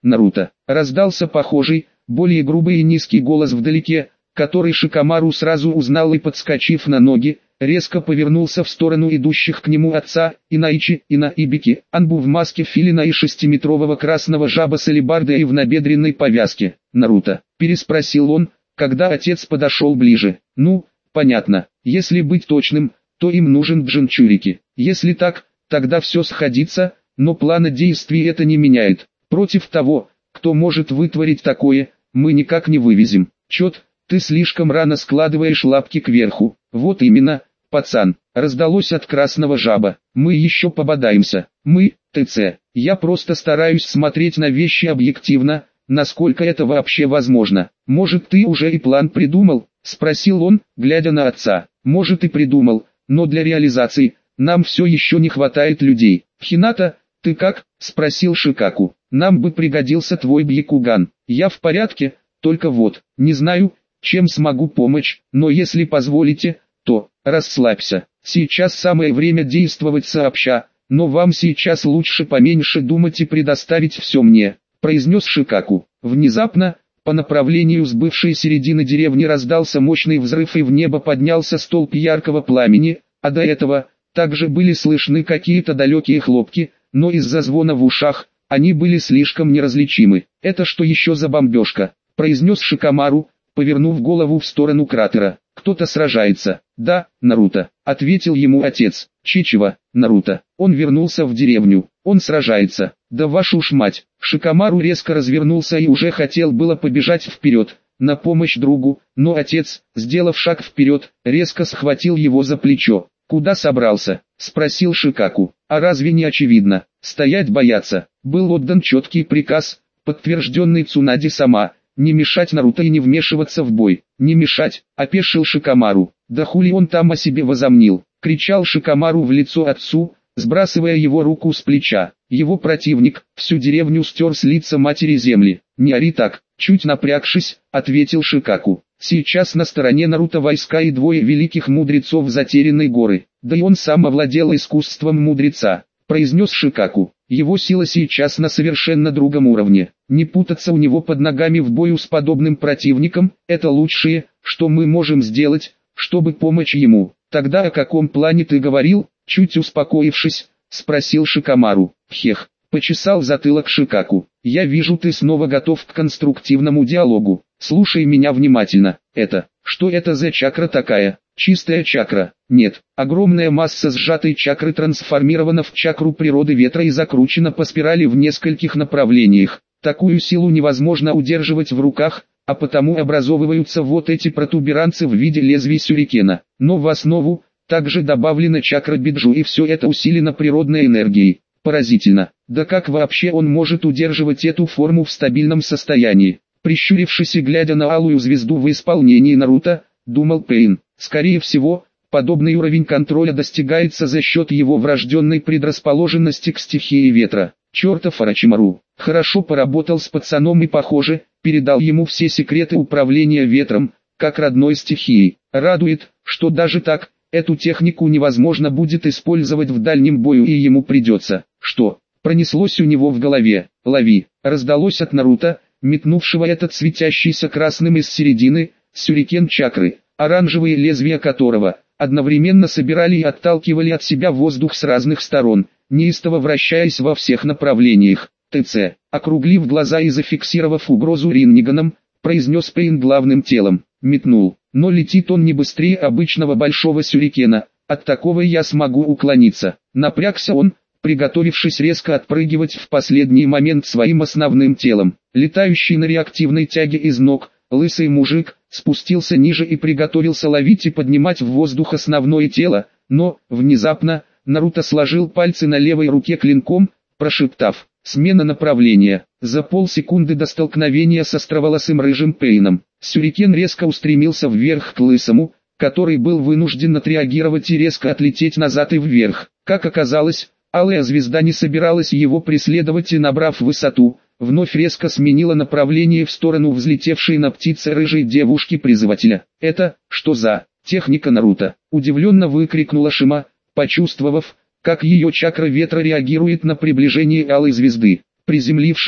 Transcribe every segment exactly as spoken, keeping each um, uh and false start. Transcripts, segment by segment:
Наруто. Раздался похожий, более грубый и низкий голос вдалеке, который Шикамару сразу узнал и, подскочив на ноги, резко повернулся в сторону идущих к нему отца, Инаичи, Ина и Бики, Анбу в маске филина и шестиметрового красного жаба с алебардой и в набедренной повязке. «Наруто?» – переспросил он, когда отец подошел ближе. «Ну, понятно. Если быть точным, то им нужен Джинчурики. Если так, тогда все сходится, но плана действий это не меняет. Против того, кто может вытворить такое, мы никак не вывезем. Чет, ты слишком рано складываешь лапки кверху». «Вот именно, пацан», раздалось от красного жаба. «Мы еще пободаемся. Мы, ТЦ. Я просто стараюсь смотреть на вещи объективно, насколько это вообще возможно. Может, ты уже и план придумал?» спросил он, глядя на отца. «Может, и придумал, но для реализации нам все еще не хватает людей». «Хината, ты как?» спросил Шикаку. «Нам бы пригодился твой Бьякуган». «Я в порядке, только вот, не знаю, чем смогу помочь, но если позволите, то расслабься. Сейчас самое время действовать сообща, но вам сейчас лучше поменьше думать и предоставить все мне», произнес Шикаку. Внезапно, по направлению с бывшей середины деревни раздался мощный взрыв и в небо поднялся столб яркого пламени, а до этого также были слышны какие-то далекие хлопки, но из-за звона в ушах они были слишком неразличимы. «Это что еще за бомбежка?» произнес Шикамару, повернув голову в сторону кратера. «Кто-то сражается». «Да, Наруто», ответил ему отец. «Чичева, Наруто». Он вернулся в деревню. «Он сражается». «Да вашу ж мать». Шикамару резко развернулся и уже хотел было побежать вперед, на помощь другу, но отец, сделав шаг вперед, резко схватил его за плечо. «Куда собрался?» спросил Шикаку. «А разве не очевидно? Стоять бояться». Был отдан четкий приказ, подтвержденный Цунади сама. Не мешать Наруто и не вмешиваться в бой. «Не мешать», опешил Шикамару. «Да хули он там о себе возомнил?» кричал Шикамару в лицо отцу, сбрасывая его руку с плеча. Его противник всю деревню стер с лица матери земли. «Не ори так», чуть напрягшись, ответил Шикаку. «Сейчас на стороне Наруто войска и двое великих мудрецов Затерянной горы. Да и он сам овладел искусством мудреца», произнес Шикаку. «Его сила сейчас на совершенно другом уровне. Не путаться у него под ногами в бою с подобным противником – это лучшее, что мы можем сделать, чтобы помочь ему». «Тогда о каком плане ты говорил?» чуть успокоившись, спросил Шикамару. «Хех», почесал затылок Шикаку. «Я вижу, ты снова готов к конструктивному диалогу. Слушай меня внимательно. Это, что это за чакра такая?» «Чистая чакра». «Нет, огромная масса сжатой чакры трансформирована в чакру природы ветра и закручена по спирали в нескольких направлениях. Такую силу невозможно удерживать в руках, а потому образовываются вот эти протуберанцы в виде лезвий сюрикена. Но в основу также добавлена чакра биджу, и все это усилено природной энергией. Поразительно. Да как вообще он может удерживать эту форму в стабильном состоянии?» Прищурившись и глядя на алую звезду в исполнении Наруто, думал Пейн. Скорее всего, подобный уровень контроля достигается за счет его врожденной предрасположенности к стихии ветра. Чертов Орочимару. Хорошо поработал с пацаном и, похоже, передал ему все секреты управления ветром, как родной стихией. Радует, что даже так, эту технику невозможно будет использовать в дальнем бою и ему придется. Что? Пронеслось у него в голове. «Лови!» раздалось от Наруто, метнувшего этот светящийся красным из середины, сюрикен чакры, оранжевые лезвия которого одновременно собирали и отталкивали от себя воздух с разных сторон, неистово вращаясь во всех направлениях. «ТЦ», округлив глаза и зафиксировав угрозу Ринниганом, произнес Пейн главным телом. Метнул, но летит он не быстрее обычного большого сюрикена, от такого я смогу уклониться. Напрягся он, приготовившись резко отпрыгивать в последний момент своим основным телом. Летающий на реактивной тяге из ног, лысый мужик, спустился ниже и приготовился ловить и поднимать в воздух основное тело, но, внезапно, Наруто сложил пальцы на левой руке клинком, прошептав: «Смена направления». За полсекунды до столкновения с островолосым рыжим Пейном, сюрикен резко устремился вверх к лысому, который был вынужден отреагировать и резко отлететь назад и вверх. Как оказалось, алая звезда не собиралась его преследовать и, набрав высоту, вновь резко сменила направление в сторону взлетевшей на птице рыжей девушки-призывателя. «Это, что за техника Наруто?» – удивленно выкрикнула Шима, почувствовав, как ее чакра ветра реагирует на приближение алой звезды. Приземлившись,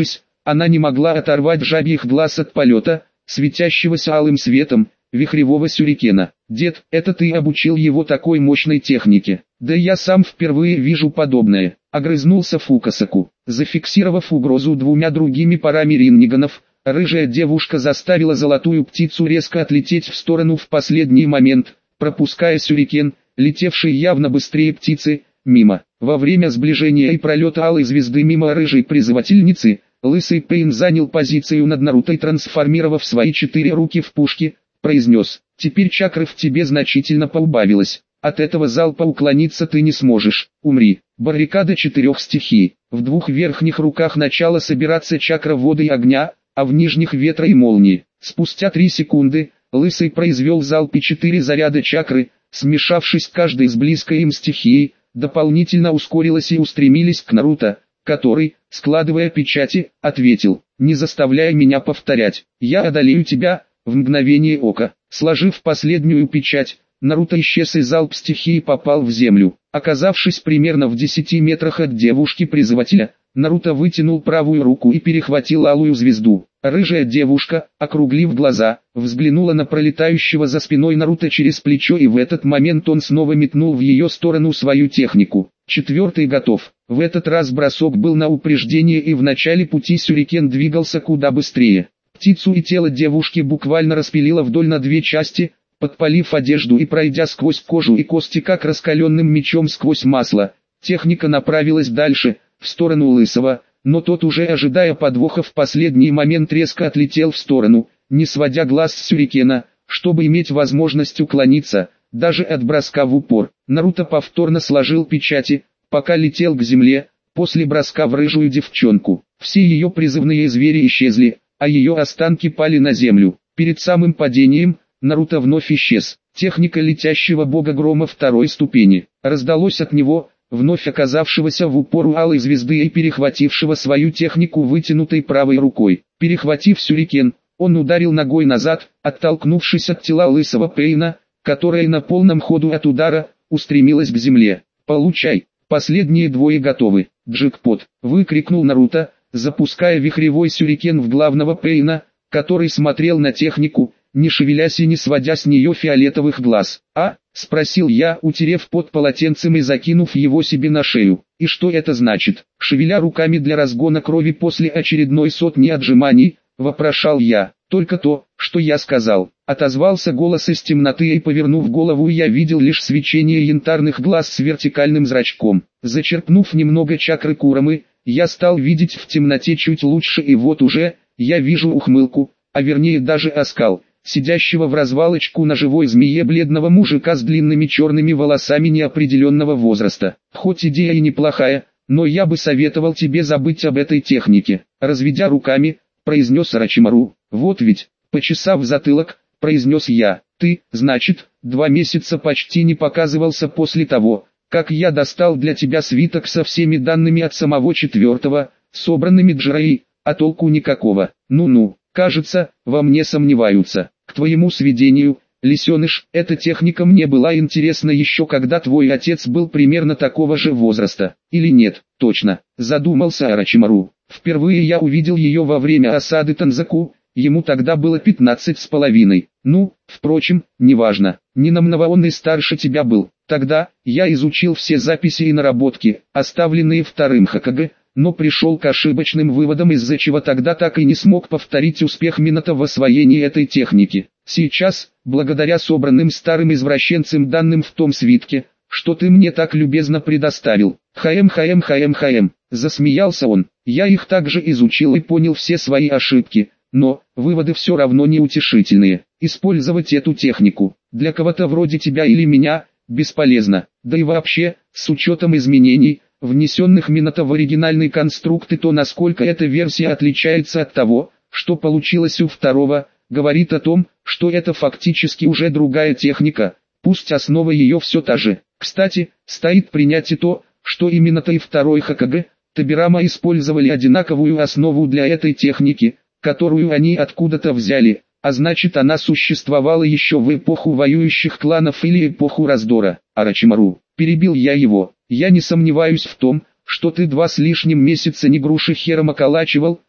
Она не могла оторвать жабьих глаз от полета, светящегося алым светом, вихревого сюрикена. «Дед, это ты обучил его такой мощной технике?» «Да я сам впервые вижу подобное», — огрызнулся Фукасаку. Зафиксировав угрозу двумя другими парами ринниганов, рыжая девушка заставила золотую птицу резко отлететь в сторону в последний момент, пропуская сюрикен, летевший явно быстрее птицы, мимо. Во время сближения и пролета алой звезды мимо рыжей призывательницы, лысый Пейн занял позицию над Наруто и, трансформировав свои четыре руки в пушки, произнес: «Теперь чакры в тебе значительно поубавилось. От этого залпа уклониться ты не сможешь. Умри». Баррикада четырех стихий. В двух верхних руках начала собираться чакра воды и огня, а в нижних ветра и молнии. Спустя три секунды, лысый произвел залп и четыре заряда чакры, смешавшись каждой с близкой им стихией, дополнительно ускорилась и устремились к Наруто, который, складывая печати, ответил: «Не заставляй меня повторять, я одолею тебя». В мгновение ока, сложив последнюю печать, Наруто исчез и залп стихии попал в землю. Оказавшись примерно в десяти метрах от девушки-призывателя, Наруто вытянул правую руку и перехватил алую звезду. Рыжая девушка, округлив глаза, взглянула на пролетающего за спиной Наруто через плечо, и в этот момент он снова метнул в ее сторону свою технику. Четвертый готов. В этот раз бросок был на упреждение, и в начале пути сюрикен двигался куда быстрее. Птицу и тело девушки буквально распилило вдоль на две части, подпалив одежду и пройдя сквозь кожу и кости как раскаленным мечом сквозь масло. Техника направилась дальше, в сторону Лысого, но тот, уже ожидая подвоха, в последний момент резко отлетел в сторону, не сводя глаз с сюрикена, чтобы иметь возможность уклониться, даже от броска в упор. Наруто повторно сложил печати, пока летел к земле, после броска в рыжую девчонку. Все ее призывные звери исчезли, а ее останки пали на землю. Перед самым падением, Наруто вновь исчез. Техника летящего бога грома второй ступени. Раздалось от него, вновь оказавшегося в упор у алой звезды и перехватившего свою технику вытянутой правой рукой. Перехватив сюрикен, он ударил ногой назад, оттолкнувшись от тела лысого Пейна, которая на полном ходу от удара устремилась к земле. «Получай, последние двое готовы». «Джекпот!» — выкрикнул Наруто, запуская вихревой сюрикен в главного Пейна, который смотрел на технику, не шевелясь и не сводя с нее фиолетовых глаз. «А?» — спросил я, утерев пот полотенцем и закинув его себе на шею. «И что это значит?» Шевеля руками для разгона крови после очередной сотни отжиманий, вопрошал я. «Только то, что я сказал», — отозвался голос из темноты, и, повернув голову, я видел лишь свечение янтарных глаз с вертикальным зрачком. Зачерпнув немного чакры Курамы, я стал видеть в темноте чуть лучше, и вот уже, я вижу ухмылку, а вернее даже оскал, сидящего в развалочку на живой змее бледного мужика с длинными черными волосами неопределенного возраста. «Хоть идея и неплохая, но я бы советовал тебе забыть об этой технике», — разведя руками, произнес Орочимару. «Вот ведь», — почесав затылок, произнес я. «Ты, значит, два месяца почти не показывался после того, как я достал для тебя свиток со всеми данными от самого четвертого, собранными Джираи, а толку никакого. Ну-ну, кажется, во мне сомневаются. К твоему сведению, лисеныш, эта техника мне была интересна еще когда твой отец был примерно такого же возраста. Или нет?» «Точно», — задумался Орочимару. «Впервые я увидел ее во время осады Танзаку, ему тогда было пятнадцать с половиной. Ну, впрочем, неважно, Нинамнова он и старше тебя был. Тогда, я изучил все записи и наработки, оставленные вторым Хокаге, но пришел к ошибочным выводам, из-за чего тогда так и не смог повторить успех Минато в освоении этой техники. Сейчас, благодаря собранным старым извращенцем данным в том свитке, что ты мне так любезно предоставил, хаем хаем хаем хаем, засмеялся он, я их также изучил и понял все свои ошибки, но, выводы все равно неутешительные. Использовать эту технику, для кого-то вроде тебя или меня, бесполезно, да и вообще, с учетом изменений, внесенных Минато в оригинальный конструкт, и то, насколько эта версия отличается от того, что получилось у второго, говорит о том, что это фактически уже другая техника, пусть основа ее все та же. Кстати, стоит принять и то, что и Минато и второй Хокаге, Тобирама, использовали одинаковую основу для этой техники, которую они откуда-то взяли, а значит, она существовала еще в эпоху воюющих кланов или эпоху раздора. Орочимару, перебил я его, я не сомневаюсь в том, что ты два с лишним месяца не груши хером околачивал,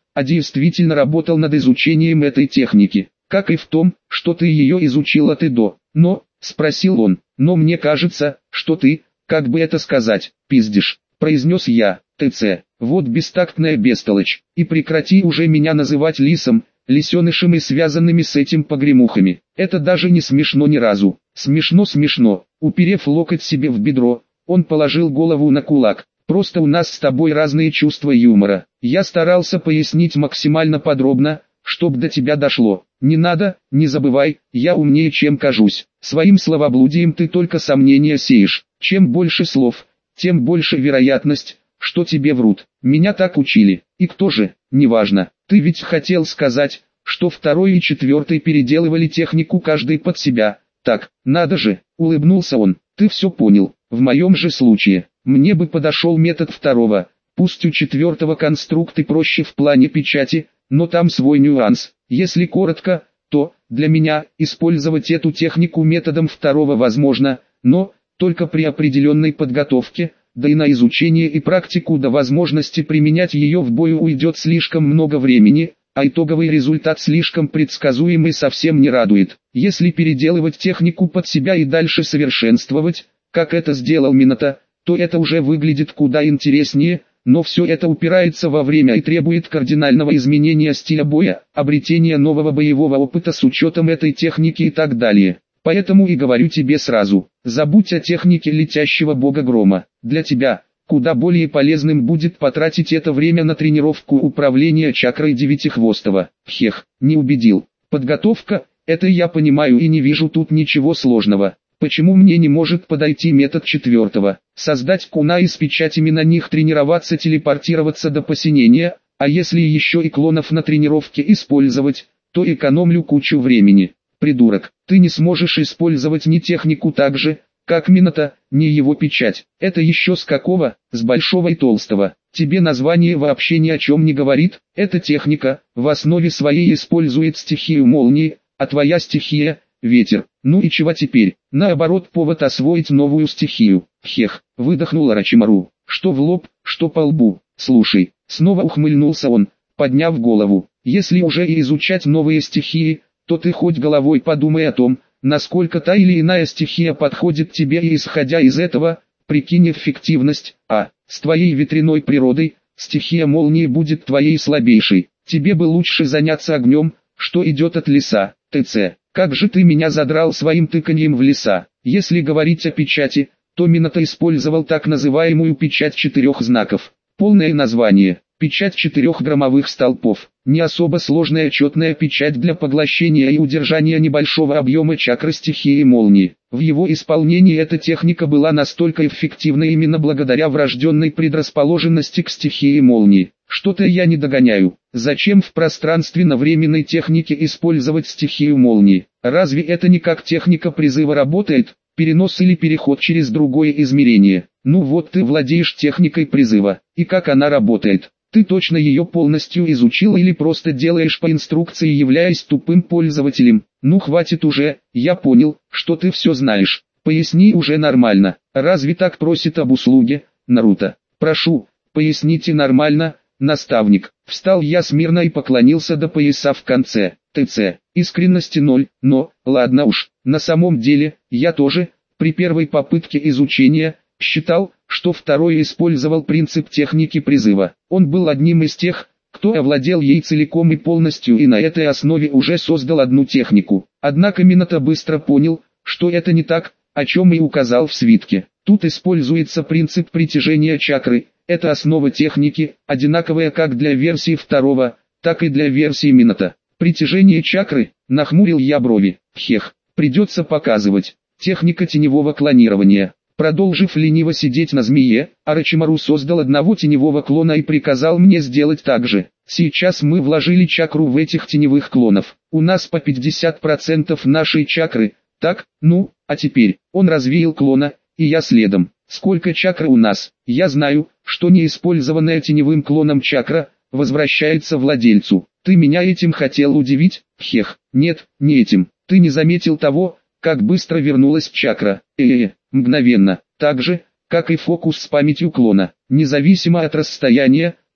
а действительно работал над изучением этой техники, как и в том, что ты ее изучил от и до. Но, спросил он, но мне кажется, что ты, как бы это сказать, пиздишь, произнес я. ТЦ, вот бестактная бестолочь, и прекрати уже меня называть лисом, лисенышем и связанными с этим погремухами. Это даже не смешно ни разу. Смешно-смешно. Уперев локоть себе в бедро, он положил голову на кулак. Просто у нас с тобой разные чувства юмора. Я старался пояснить максимально подробно, чтоб до тебя дошло. Не надо, не забывай, я умнее чем кажусь. Своим словоблудием ты только сомнения сеешь. Чем больше слов, тем больше вероятность, что тебе врут. Меня так учили. И кто же, неважно. Ты ведь хотел сказать, что второй и четвертый переделывали технику каждый под себя. Так, надо же, улыбнулся он. Ты все понял. В моем же случае, мне бы подошел метод второго. Пусть у четвертого конструкты проще в плане печати, но там свой нюанс. Если коротко, то, для меня, использовать эту технику методом второго возможно, но, только при определенной подготовке, да и на изучение и практику до возможности применять ее в бою уйдет слишком много времени, а итоговый результат слишком предсказуемый совсем не радует. Если переделывать технику под себя и дальше совершенствовать, как это сделал Минато, то это уже выглядит куда интереснее, но все это упирается во время и требует кардинального изменения стиля боя, обретения нового боевого опыта с учетом этой техники и так далее. Поэтому и говорю тебе сразу, забудь о технике летящего бога грома. Для тебя, куда более полезным будет потратить это время на тренировку управления чакрой девятихвостого. Хех, не убедил. Подготовка, это я понимаю и не вижу тут ничего сложного. Почему мне не может подойти метод четвертого? Создать куна из печатями на них, тренироваться, телепортироваться до посинения, а если еще и клонов на тренировке использовать, то экономлю кучу времени. Придурок, ты не сможешь использовать ни технику так же, как Минато, ни его печать. Это еще с какого? С большого и толстого. Тебе название вообще ни о чем не говорит. Эта техника, в основе своей использует стихию молнии, а твоя стихия – ветер. Ну и чего теперь? Наоборот, повод освоить новую стихию. Хех, выдохнул Орочимару. Что в лоб, что по лбу. Слушай, снова ухмыльнулся он, подняв голову. Если уже и изучать новые стихии, то ты хоть головой подумай о том, насколько та или иная стихия подходит тебе, и исходя из этого, прикинь эффективность. А, с твоей ветряной природой, стихия молнии будет твоей слабейшей. Тебе бы лучше заняться огнем, что идет от леса. ТЦ, как же ты меня задрал своим тыканьем в леса. Если говорить о печати, то Минато использовал так называемую печать четырех знаков. Полное название – печать четырех громовых столпов. Не особо сложная четная печать для поглощения и удержания небольшого объема чакры стихии молнии. В его исполнении эта техника была настолько эффективна именно благодаря врожденной предрасположенности к стихии молнии. Что-то я не догоняю. Зачем в пространственно-временной технике использовать стихию молнии? Разве это не как техника призыва работает? Перенос или переход через другое измерение? Ну вот ты владеешь техникой призыва. И как она работает? Ты точно ее полностью изучил или просто делаешь по инструкции, являясь тупым пользователем? Ну хватит уже, я понял, что ты все знаешь. Поясни уже нормально. Разве так просит об услуге, Наруто? Прошу, поясните нормально, наставник. Встал я смирно и поклонился до пояса в конце. ТЦ, искренности ноль, но, ладно уж, на самом деле, я тоже, при первой попытке изучения, считал, что второй использовал принцип техники призыва. Он был одним из тех, кто овладел ей целиком и полностью и на этой основе уже создал одну технику. Однако Минато быстро понял, что это не так, о чем и указал в свитке. Тут используется принцип притяжения чакры. Это основа техники, одинаковая как для версии второго, так и для версии Минато. Притяжение чакры, нахмурил я брови. Хех, придется показывать. Техника теневого клонирования. Продолжив лениво сидеть на змее, Орочимару создал одного теневого клона и приказал мне сделать так же. Сейчас мы вложили чакру в этих теневых клонов. У нас по пятьдесят процентов нашей чакры. Так, ну, а теперь, он развеял клона, и я следом. Сколько чакры у нас? Я знаю, что неиспользованная теневым клоном чакра возвращается владельцу. Ты меня этим хотел удивить? Хех, нет, не этим. Ты не заметил того, как быстро вернулась чакра? Э-э, мгновенно. Так же, как и фокус с памятью клона. Независимо от расстояния,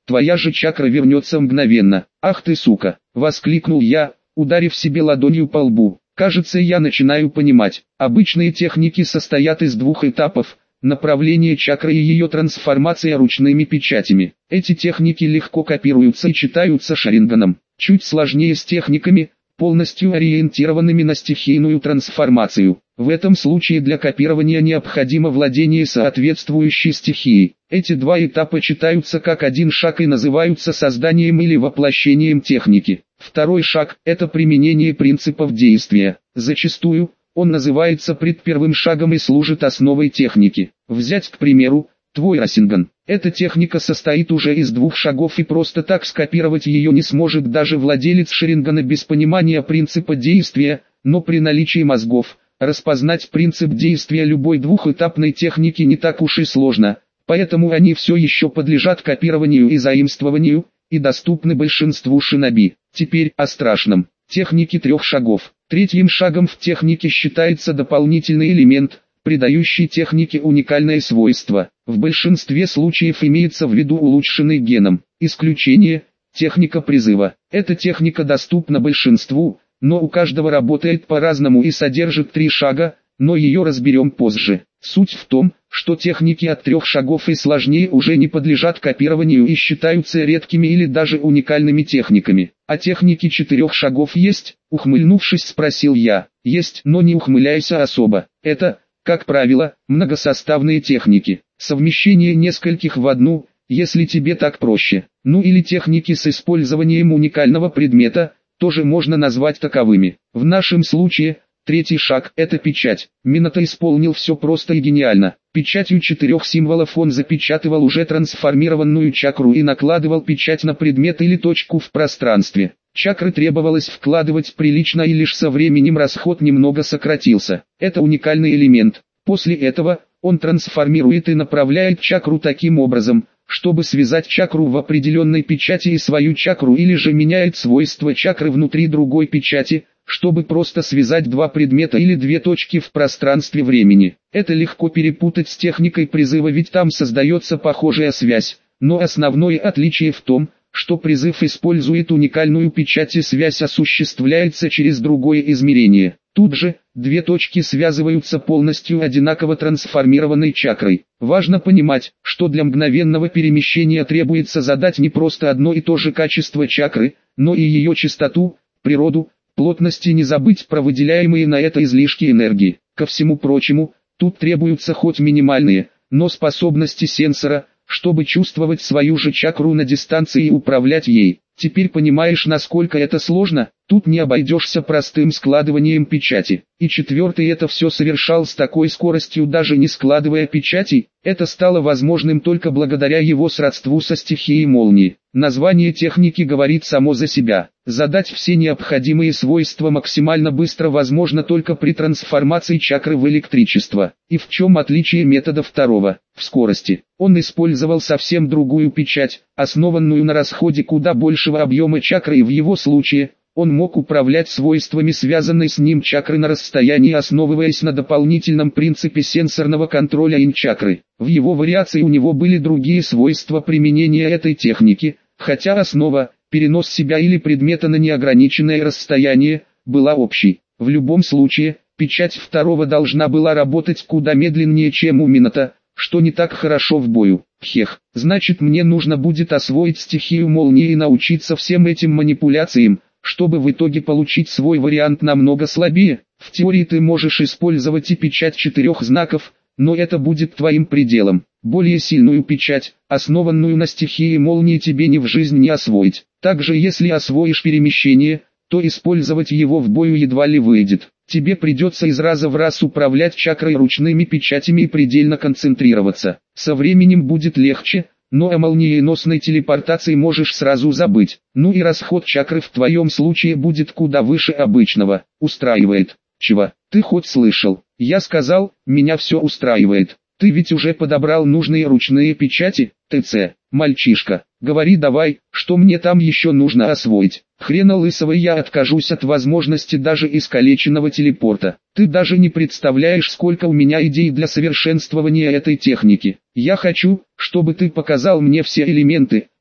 твоя же чакра вернется мгновенно. Ах ты сука, воскликнул я, ударив себе ладонью по лбу. Кажется, я начинаю понимать. Обычные техники состоят из двух этапов: направление чакры и ее трансформация ручными печатями. Эти техники легко копируются и читаются Шаринганом. Чуть сложнее с техниками, полностью ориентированными на стихийную трансформацию. В этом случае для копирования необходимо владение соответствующей стихией. Эти два этапа читаются как один шаг и называются созданием или воплощением техники. Второй шаг – это применение принципов действия. Зачастую, он называется предпервым шагом и служит основой техники. Взять, к примеру, твой Расинган. Эта техника состоит уже из двух шагов, и просто так скопировать ее не сможет даже владелец Шарингана без понимания принципа действия, но при наличии мозгов, распознать принцип действия любой двухэтапной техники не так уж и сложно, поэтому они все еще подлежат копированию и заимствованию, и доступны большинству шиноби. Теперь о страшном. Техники трех шагов. Третьим шагом в технике считается дополнительный элемент, придающий технике уникальное свойство. В большинстве случаев имеется в виду улучшенный геном. Исключение – техника призыва. Эта техника доступна большинству, но у каждого работает по-разному и содержит три шага, но ее разберем позже. Суть в том, что техники от трех шагов и сложнее уже не подлежат копированию и считаются редкими или даже уникальными техниками. А техники четырех шагов есть? Ухмыльнувшись, спросил я. Есть, но не ухмыляйся особо. Это, как правило, многосоставные техники. Совмещение нескольких в одну, если тебе так проще. Ну или техники с использованием уникального предмета, тоже можно назвать таковыми. В нашем случае, третий шаг – это печать. Минато исполнил все просто и гениально. Печатью четырех символов он запечатывал уже трансформированную чакру и накладывал печать на предмет или точку в пространстве. Чакры требовалось вкладывать прилично, и лишь со временем расход немного сократился. Это уникальный элемент. После этого, он трансформирует и направляет чакру таким образом, чтобы связать чакру в определенной печати и свою чакру, или же меняет свойства чакры внутри другой печати, чтобы просто связать два предмета или две точки в пространстве времени. Это легко перепутать с техникой призыва, ведь там создается похожая связь, но основное отличие в том, что призыв использует уникальную печать и связь осуществляется через другое измерение. Тут же, две точки связываются полностью одинаково трансформированной чакрой. Важно понимать, что для мгновенного перемещения требуется задать не просто одно и то же качество чакры, но и ее частоту, природу, плотность, и не забыть про выделяемые на это излишки энергии. Ко всему прочему, тут требуются хоть минимальные, но способности сенсора, чтобы чувствовать свою же чакру на дистанции и управлять ей. Теперь понимаешь, насколько это сложно? Тут не обойдешься простым складыванием печати. И четвертый это все совершал с такой скоростью, даже не складывая печати. Это стало возможным только благодаря его сродству со стихией молнии. Название техники говорит само за себя. Задать все необходимые свойства максимально быстро возможно только при трансформации чакры в электричество. И в чем отличие метода второго? В скорости. Он использовал совсем другую печать, основанную на расходе куда большего объема чакры, и в его случае он мог управлять свойствами связанной с ним чакры на расстоянии, основываясь на дополнительном принципе сенсорного контроля ин-чакры. В его вариации у него были другие свойства применения этой техники, хотя основа, перенос себя или предмета на неограниченное расстояние, была общей. В любом случае, печать второго должна была работать куда медленнее, чем у Минато, что не так хорошо в бою. Хех, значит, мне нужно будет освоить стихию молнии и научиться всем этим манипуляциям, чтобы в итоге получить свой вариант намного слабее. В теории ты можешь использовать и печать четырех знаков, но это будет твоим пределом. Более сильную печать, основанную на стихии молнии, тебе ни в жизнь не освоить. Также если освоишь перемещение, то использовать его в бою едва ли выйдет. Тебе придется из раза в раз управлять чакрой ручными печатями и предельно концентрироваться. Со временем будет легче, но о молниеносной телепортации можешь сразу забыть. Ну и расход чакры в твоем случае будет куда выше обычного. Устраивает? Чего? Ты хоть слышал? Я сказал, меня все устраивает. Ты ведь уже подобрал нужные ручные печати, ТЦ, мальчишка. Говори давай, что мне там еще нужно освоить. Хрена лысого, я откажусь от возможности даже искалеченного телепорта. Ты даже не представляешь, сколько у меня идей для совершенствования этой техники. Я хочу, чтобы ты показал мне все элементы,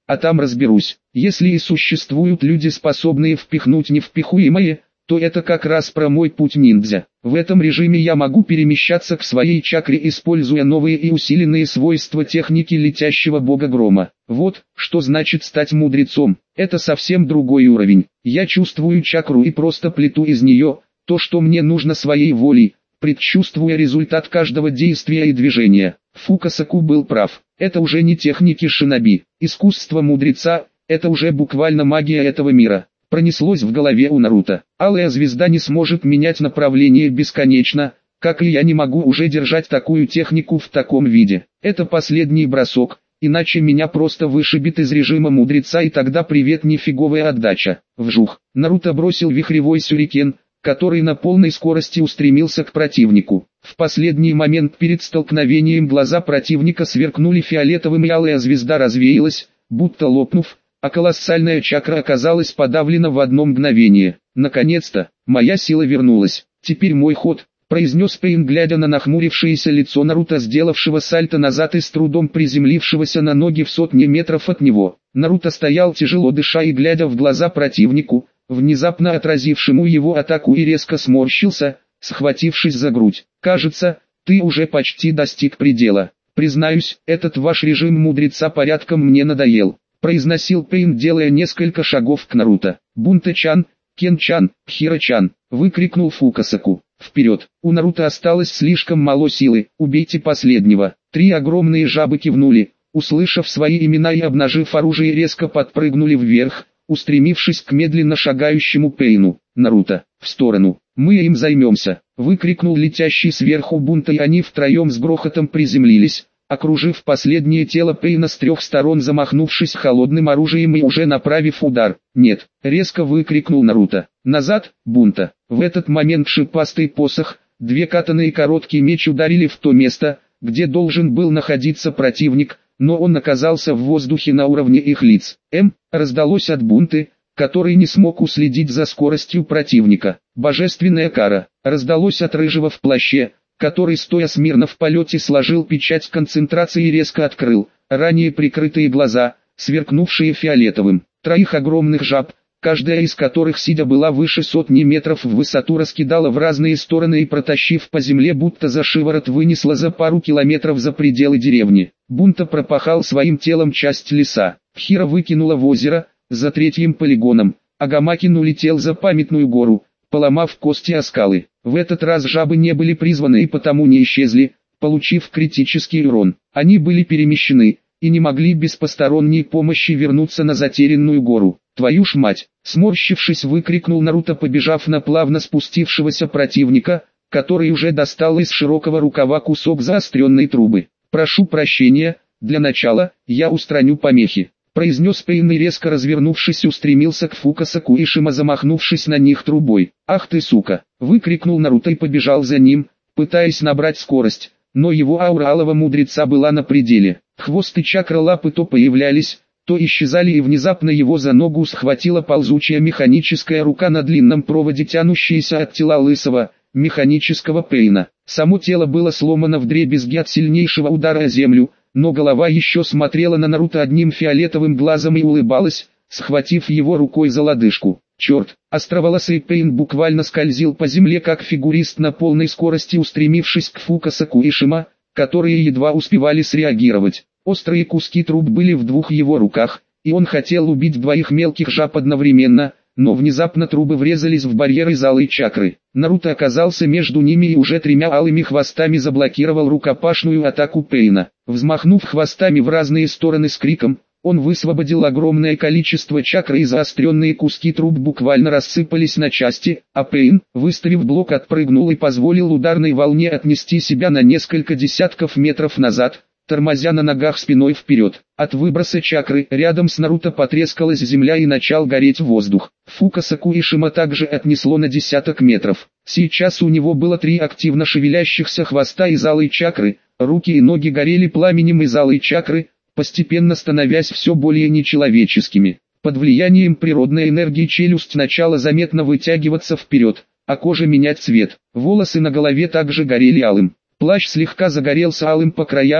а там разберусь. Если и существуют люди, способные впихнуть невпихуемое, то это как раз про мой путь ниндзя. В этом режиме я могу перемещаться к своей чакре, используя новые и усиленные свойства техники летящего бога грома. Вот, что значит стать мудрецом. Это совсем другой уровень. Я чувствую чакру и просто плету из нее то, что мне нужно своей волей, предчувствуя результат каждого действия и движения. Фукасаку был прав. Это уже не техники шиноби. Искусство мудреца – это уже буквально магия этого мира. Пронеслось в голове у Наруто. Алая звезда не сможет менять направление бесконечно, как и я не могу уже держать такую технику в таком виде. Это последний бросок, иначе меня просто вышибет из режима мудреца, и тогда привет нифиговая отдача. Вжух. Наруто бросил вихревой сюрикен, который на полной скорости устремился к противнику. В последний момент перед столкновением глаза противника сверкнули фиолетовым, и алая звезда развеялась, будто лопнув, а колоссальная чакра оказалась подавлена в одно мгновение. Наконец-то, моя сила вернулась. Теперь мой ход, произнес Пейн, глядя на нахмурившееся лицо Наруто, сделавшего сальто назад и с трудом приземлившегося на ноги в сотни метров от него. Наруто стоял тяжело дыша и глядя в глаза противнику, внезапно отразившему его атаку, и резко сморщился, схватившись за грудь. «Кажется, ты уже почти достиг предела. Признаюсь, этот ваш режим мудреца порядком мне надоел», произносил Пейн, делая несколько шагов к Наруто. «Бунта-чан, Кен-чан, Хиро-чан», выкрикнул Фукасаку. «Вперед!» У Наруто осталось слишком мало силы, убейте последнего. Три огромные жабы кивнули, услышав свои имена, и обнажив оружие резко подпрыгнули вверх, устремившись к медленно шагающему Пейну. «Наруто, в сторону! Мы им займемся!» выкрикнул летящий сверху Бунта, и они втроем с грохотом приземлились, окружив последнее тело Пейна с трех сторон, замахнувшись холодным оружием и уже направив удар. «Нет!» — резко выкрикнул Наруто. «Назад, Бунта!» В этот момент шипастый посох, две катаны и короткий меч ударили в то место, где должен был находиться противник, но он оказался в воздухе на уровне их лиц. «М!» — раздалось от Бунты, который не смог уследить за скоростью противника. «Божественная кара!» — раздалось от рыжего в плаще, который, стоя смирно в полете, сложил печать концентрации и резко открыл ранее прикрытые глаза, сверкнувшие фиолетовым. Троих огромных жаб, каждая из которых сидя была выше сотни метров в высоту, раскидала в разные стороны и, протащив по земле, будто за шиворот, вынесла за пару километров за пределы деревни. Бунта пропахал своим телом часть леса. Хиро выкинула в озеро, за третьим полигоном, а Гамакин улетел за памятную гору, поломав кости о скалы. В этот раз жабы не были призваны и потому не исчезли, получив критический урон. Они были перемещены, и не могли без посторонней помощи вернуться на затерянную гору. «Твою ж мать!» — сморщившись, выкрикнул Наруто, побежав на плавно спустившегося противника, который уже достал из широкого рукава кусок заостренной трубы. «Прошу прощения, для начала, я устраню помехи», — произнес Пейн, и резко развернувшись устремился к Фукасаку и Шима, замахнувшись на них трубой. «Ах ты сука!» — выкрикнул Наруто и побежал за ним, пытаясь набрать скорость, но его аура алого мудреца была на пределе. Хвост и чакра лапы то появлялись, то исчезали, и внезапно его за ногу схватила ползучая механическая рука на длинном проводе, тянущаяся от тела лысого, механического Пейна. Само тело было сломано вдребезги от сильнейшего удара о землю, но голова еще смотрела на Наруто одним фиолетовым глазом и улыбалась, схватив его рукой за лодыжку. Черт! Островолосый Пейн буквально скользил по земле как фигурист на полной скорости, устремившись к Фукасаку и Шима, которые едва успевали среагировать. Острые куски труб были в двух его руках, и он хотел убить двоих мелких жаб одновременно, но внезапно трубы врезались в барьер из алой чакры. Наруто оказался между ними и уже тремя алыми хвостами заблокировал рукопашную атаку Пейна. Взмахнув хвостами в разные стороны с криком, он высвободил огромное количество чакры, и заостренные куски труб буквально рассыпались на части, а Пейн, выставив блок, отпрыгнул и позволил ударной волне отнести себя на несколько десятков метров назад, тормозя на ногах спиной вперед. От выброса чакры рядом с Наруто потрескалась земля и начал гореть воздух. Фукасаку и Шима также отнесло на десяток метров. Сейчас у него было три активно шевелящихся хвоста из алой чакры, руки и ноги горели пламенем из алой чакры, постепенно становясь все более нечеловеческими. Под влиянием природной энергии челюсть начала заметно вытягиваться вперед, а кожа менять цвет. Волосы на голове также горели алым. Плащ слегка загорелся алым по краям,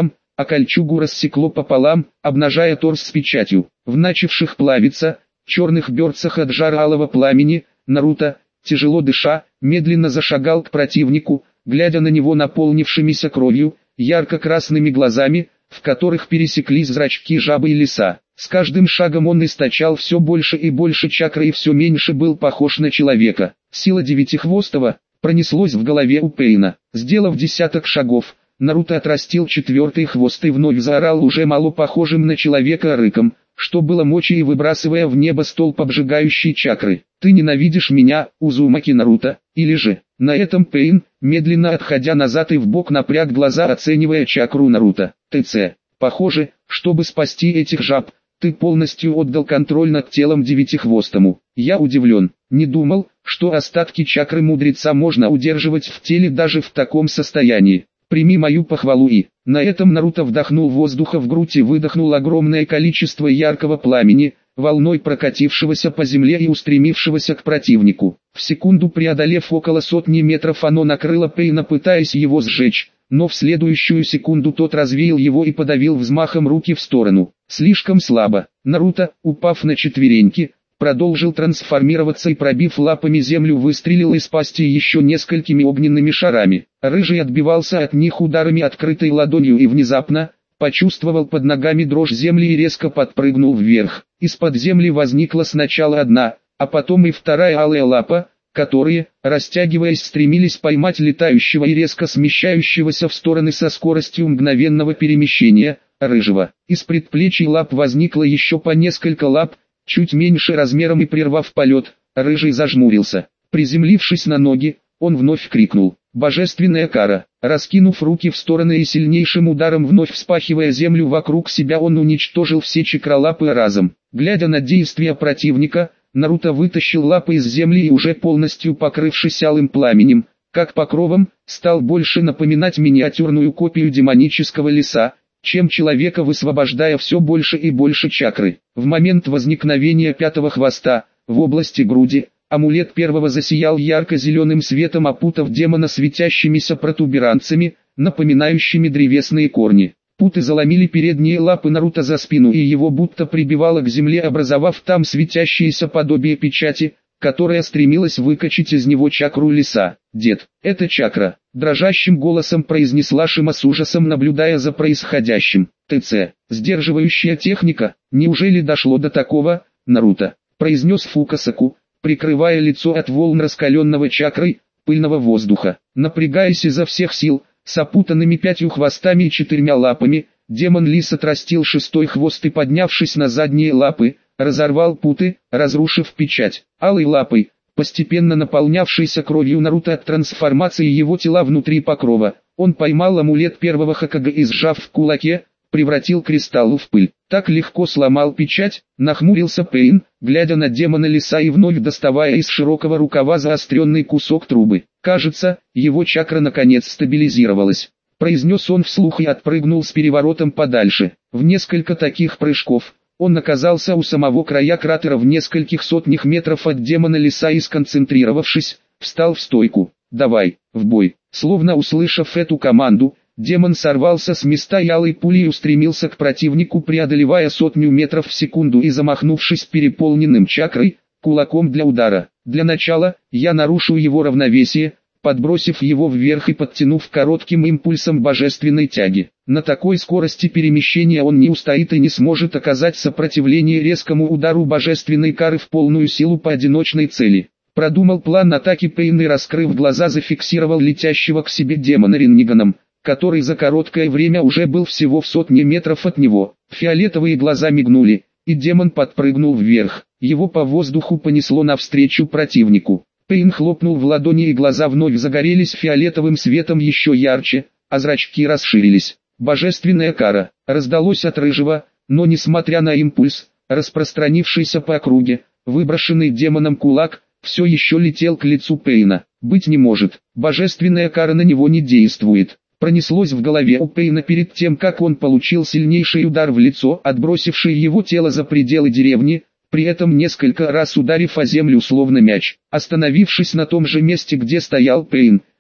а кольчугу рассекло пополам, обнажая торс с печатью. В начавших плавиться, черных берцах от жара алого пламени, Наруто, тяжело дыша, медленно зашагал к противнику, глядя на него наполнившимися кровью, ярко-красными глазами, в которых пересеклись зрачки жабы и лиса. С каждым шагом он источал все больше и больше чакры и все меньше был похож на человека. Сила Девятихвостого пронеслось в голове у Пейна. Сделав десяток шагов, Наруто отрастил четвертый хвост и вновь заорал уже мало похожим на человека рыком, что было мочи, и выбрасывая в небо столб обжигающей чакры. «Ты ненавидишь меня, Узумаки Наруто, или же?» На этом Пейн, медленно отходя назад и вбок, напряг глаза, оценивая чакру Наруто. «ТЦ, похоже, чтобы спасти этих жаб, ты полностью отдал контроль над телом Девятихвостому. Я удивлен, не думал, что остатки чакры мудреца можно удерживать в теле даже в таком состоянии. Прими мою похвалу». И на этом Наруто вдохнул воздуха в грудь и выдохнул огромное количество яркого пламени, волной прокатившегося по земле и устремившегося к противнику. В секунду преодолев около сотни метров, оно накрыло Пейна, пытаясь его сжечь, но в следующую секунду тот развеял его и подавил взмахом руки в сторону. Слишком слабо. Наруто, упав на четвереньки, продолжил трансформироваться и, пробив лапами землю, выстрелил из пасти еще несколькими огненными шарами. Рыжий отбивался от них ударами открытой ладонью и внезапно почувствовал под ногами дрожь земли и резко подпрыгнул вверх. Из-под земли возникла сначала одна, а потом и вторая алая лапа, которые, растягиваясь, стремились поймать летающего и резко смещающегося в стороны со скоростью мгновенного перемещения Рыжего. Из предплечий лап возникло еще по несколько лап, чуть меньше размером, и, прервав полет, Рыжий зажмурился. Приземлившись на ноги, он вновь крикнул: «Божественная кара!». Раскинув руки в стороны и сильнейшим ударом вновь вспахивая землю вокруг себя, он уничтожил все чакралапы разом. Глядя на действия противника, Наруто вытащил лапы из земли и, уже полностью покрывшись алым пламенем, как покровом, стал больше напоминать миниатюрную копию демонического лиса, чем человека, высвобождая все больше и больше чакры. В момент возникновения пятого хвоста, в области груди, амулет первого засиял ярко-зеленым светом, опутав демона светящимися протуберанцами, напоминающими древесные корни. Путы заломили передние лапы Наруто за спину, и его будто прибивало к земле, образовав там светящееся подобие печати, которая стремилась выкачать из него чакру лиса. «Дед, это чакра», — дрожащим голосом произнесла Шима с ужасом, наблюдая за происходящим. «ТЦ, сдерживающая техника, неужели дошло до такого, Наруто?» — произнес Фукасаку, прикрывая лицо от волн раскаленного чакрой, пыльного воздуха. Напрягаясь изо всех сил, с опутанными пятью хвостами и четырьмя лапами, демон-лис отрастил шестой хвост и, поднявшись на задние лапы, разорвал путы, разрушив печать. Алой лапой, постепенно наполнявшейся кровью Наруто от трансформации его тела внутри покрова, он поймал амулет первого Хокаге и, сжав в кулаке, превратил кристалл в пыль. Так легко сломал печать, нахмурился Пейн, глядя на демона лиса и вновь доставая из широкого рукава заостренный кусок трубы. «Кажется, его чакра наконец стабилизировалась», — произнес он вслух и отпрыгнул с переворотом подальше. В несколько таких прыжков он оказался у самого края кратера в нескольких сотнях метров от демона лиса и, сконцентрировавшись, встал в стойку. «Давай, в бой!» Словно услышав эту команду, демон сорвался с места и алой пулей устремился к противнику, преодолевая сотню метров в секунду и замахнувшись переполненным чакрой, кулаком для удара. «Для начала, я нарушу его равновесие, подбросив его вверх и подтянув коротким импульсом божественной тяги. На такой скорости перемещения он не устоит и не сможет оказать сопротивление резкому удару божественной кары в полную силу по одиночной цели». Продумал план атаки Пейн и, раскрыв глаза, зафиксировал летящего к себе демона Ринниганом, который за короткое время уже был всего в сотне метров от него. Фиолетовые глаза мигнули, и демон подпрыгнул вверх. Его по воздуху понесло навстречу противнику. Пейн хлопнул в ладони, и глаза вновь загорелись фиолетовым светом еще ярче, а зрачки расширились. «Божественная кара!» раздалось от Рыжего, но несмотря на импульс, распространившийся по округе, выброшенный демоном кулак все еще летел к лицу Пейна. «Быть не может, божественная кара на него не действует». Пронеслось в голове у Пейна перед тем, как он получил сильнейший удар в лицо, отбросивший его тело за пределы деревни, при этом несколько раз ударив о землю словно мяч. Остановившись на том же месте, где стоял Пейн,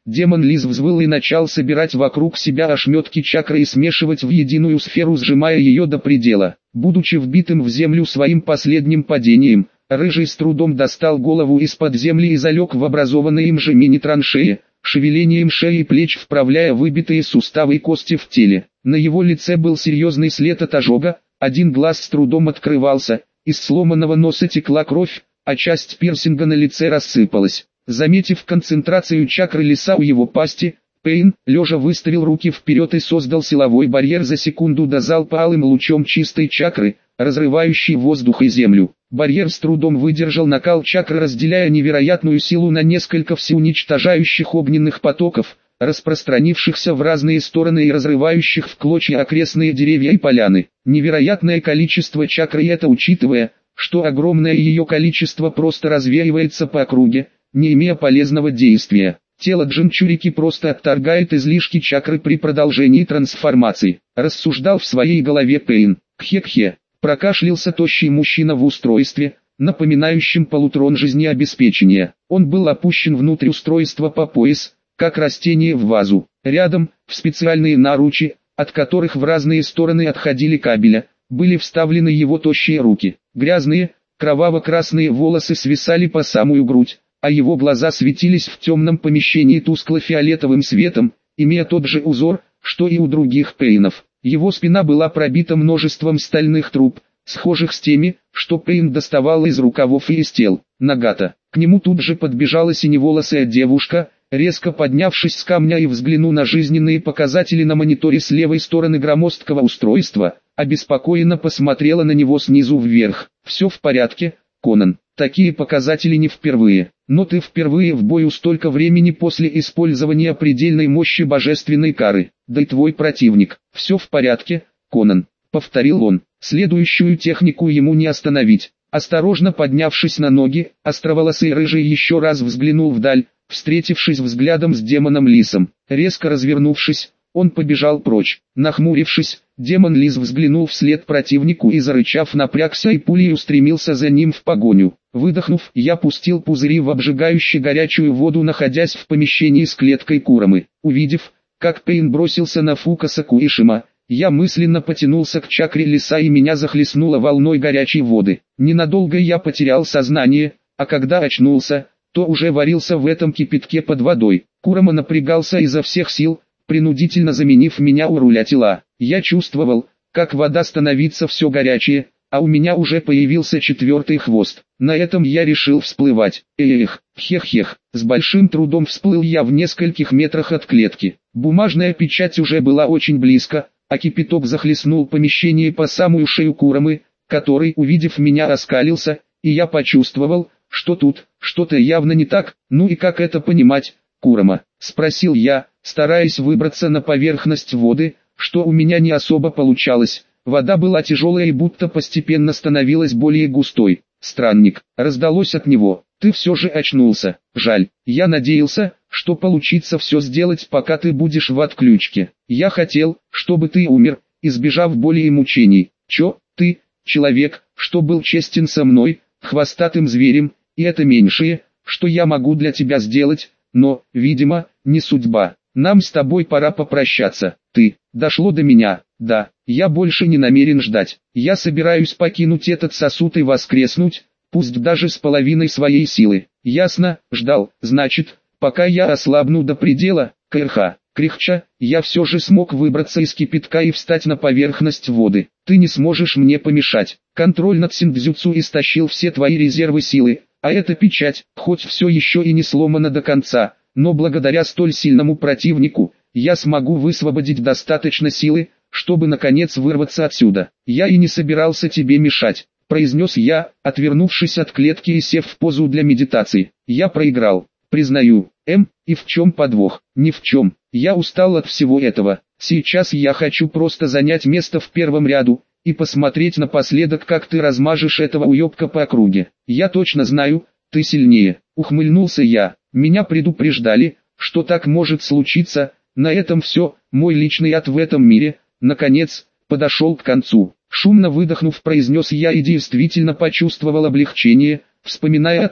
демон Лис взвыл и начал собирать вокруг себя ошметки чакры и смешивать в единую сферу, сжимая ее до предела. Будучи вбитым в землю своим последним падением, Рыжий с трудом достал голову из-под земли и залег в образованной им же мини-траншее, шевелением шеи и плеч вправляя выбитые суставы и кости в теле. На его лице был серьезный след от ожога, один глаз с трудом открывался, из сломанного носа текла кровь, а часть пирсинга на лице рассыпалась. Заметив концентрацию чакры Лиса у его пасти, Пейн, лежа, выставил руки вперед и создал силовой барьер за секунду до залпа алым лучом чистой чакры, разрывающий воздух и землю. Барьер с трудом выдержал накал чакры, разделяя невероятную силу на несколько всеуничтожающих огненных потоков, распространившихся в разные стороны и разрывающих в клочья окрестные деревья и поляны. Невероятное количество чакры, и это учитывая, что огромное ее количество просто развеивается по округе, не имея полезного действия. Тело Джинчурики просто отторгает излишки чакры при продолжении трансформации, рассуждал в своей голове Пейн. Кхе-кхе, прокашлялся тощий мужчина в устройстве, напоминающем полутрон жизнеобеспечения. Он был опущен внутрь устройства по пояс, как растение в вазу. Рядом, в специальные наручи, от которых в разные стороны отходили кабеля, были вставлены его тощие руки. Грязные, кроваво-красные волосы свисали по самую грудь, а его глаза светились в темном помещении тускло-фиолетовым светом, имея тот же узор, что и у других Пейнов. Его спина была пробита множеством стальных труб, схожих с теми, что Пейн доставал из рукавов и из тел. Нагата. К нему тут же подбежала синеволосая девушка, резко поднявшись с камня и взглянув на жизненные показатели на мониторе с левой стороны громоздкого устройства, обеспокоенно посмотрела на него снизу вверх. «Все в порядке, Конан. Такие показатели не впервые, но ты впервые в бою столько времени после использования предельной мощи божественной кары, да и твой противник». «Все в порядке, Конан», — повторил он. Следующую технику ему не остановить. Осторожно поднявшись на ноги, островолосый Рыжий еще раз взглянул вдаль, встретившись взглядом с демоном Лисом. Резко развернувшись, он побежал прочь. Нахмурившись, демон Лис взглянул вслед противнику и, зарычав, напрягся и пулей устремился за ним в погоню. Выдохнув, я пустил пузыри в обжигающе горячую воду, находясь в помещении с клеткой Курамы. Увидев, как Пейн бросился на Фукаса Куишима, я мысленно потянулся к чакре Лиса и меня захлестнуло волной горячей воды. Ненадолго я потерял сознание, а когда очнулся, то уже варился в этом кипятке под водой. Курама напрягался изо всех сил, принудительно заменив меня у руля тела. Я чувствовал, как вода становится все горячее, а у меня уже появился четвертый хвост. На этом я решил всплывать. Эх, хех-хех, с большим трудом всплыл я в нескольких метрах от клетки. Бумажная печать уже была очень близко, а кипяток захлестнул помещение по самую шею Курамы, который, увидев меня, оскалился, и я почувствовал, что тут что-то явно не так. «Ну и как это понимать, Курама?» — спросил я, стараясь выбраться на поверхность воды, что у меня не особо получалось. Вода была тяжелая и будто постепенно становилась более густой. «Странник», — раздалось от него, — «ты все же очнулся. Жаль, я надеялся, что получится все сделать, пока ты будешь в отключке. Я хотел, чтобы ты умер, избежав боли и мучений. Чё, ты, человек, что был честен со мной, хвостатым зверем, и это меньшее, что я могу для тебя сделать, но, видимо, не судьба. Нам с тобой пора попрощаться. Ты, дошло до меня, да, я больше не намерен ждать. Я собираюсь покинуть этот сосуд и воскреснуть, пусть даже с половиной своей силы. Ясно, ждал, значит, пока я ослабну до предела, крха». Кряхча, я все же смог выбраться из кипятка и встать на поверхность воды. «Ты не сможешь мне помешать. Контроль над синдзюцу истощил все твои резервы силы, а эта печать, хоть все еще и не сломана до конца, но благодаря столь сильному противнику, я смогу высвободить достаточно силы, чтобы наконец вырваться отсюда. Я и не собирался тебе мешать», — произнес я, отвернувшись от клетки и сев в позу для медитации. «Я проиграл, признаю. Эм, и в чем подвох?» «Ни в чем. Я устал от всего этого. Сейчас я хочу просто занять место в первом ряду и посмотреть напоследок, как ты размажешь этого уебка по округе. Я точно знаю, ты сильнее», — ухмыльнулся я. «Меня предупреждали, что так может случиться. На этом все, мой личный ад в этом мире, наконец, подошел к концу». Шумно выдохнув, произнес я и действительно почувствовал облегчение, вспоминая о том,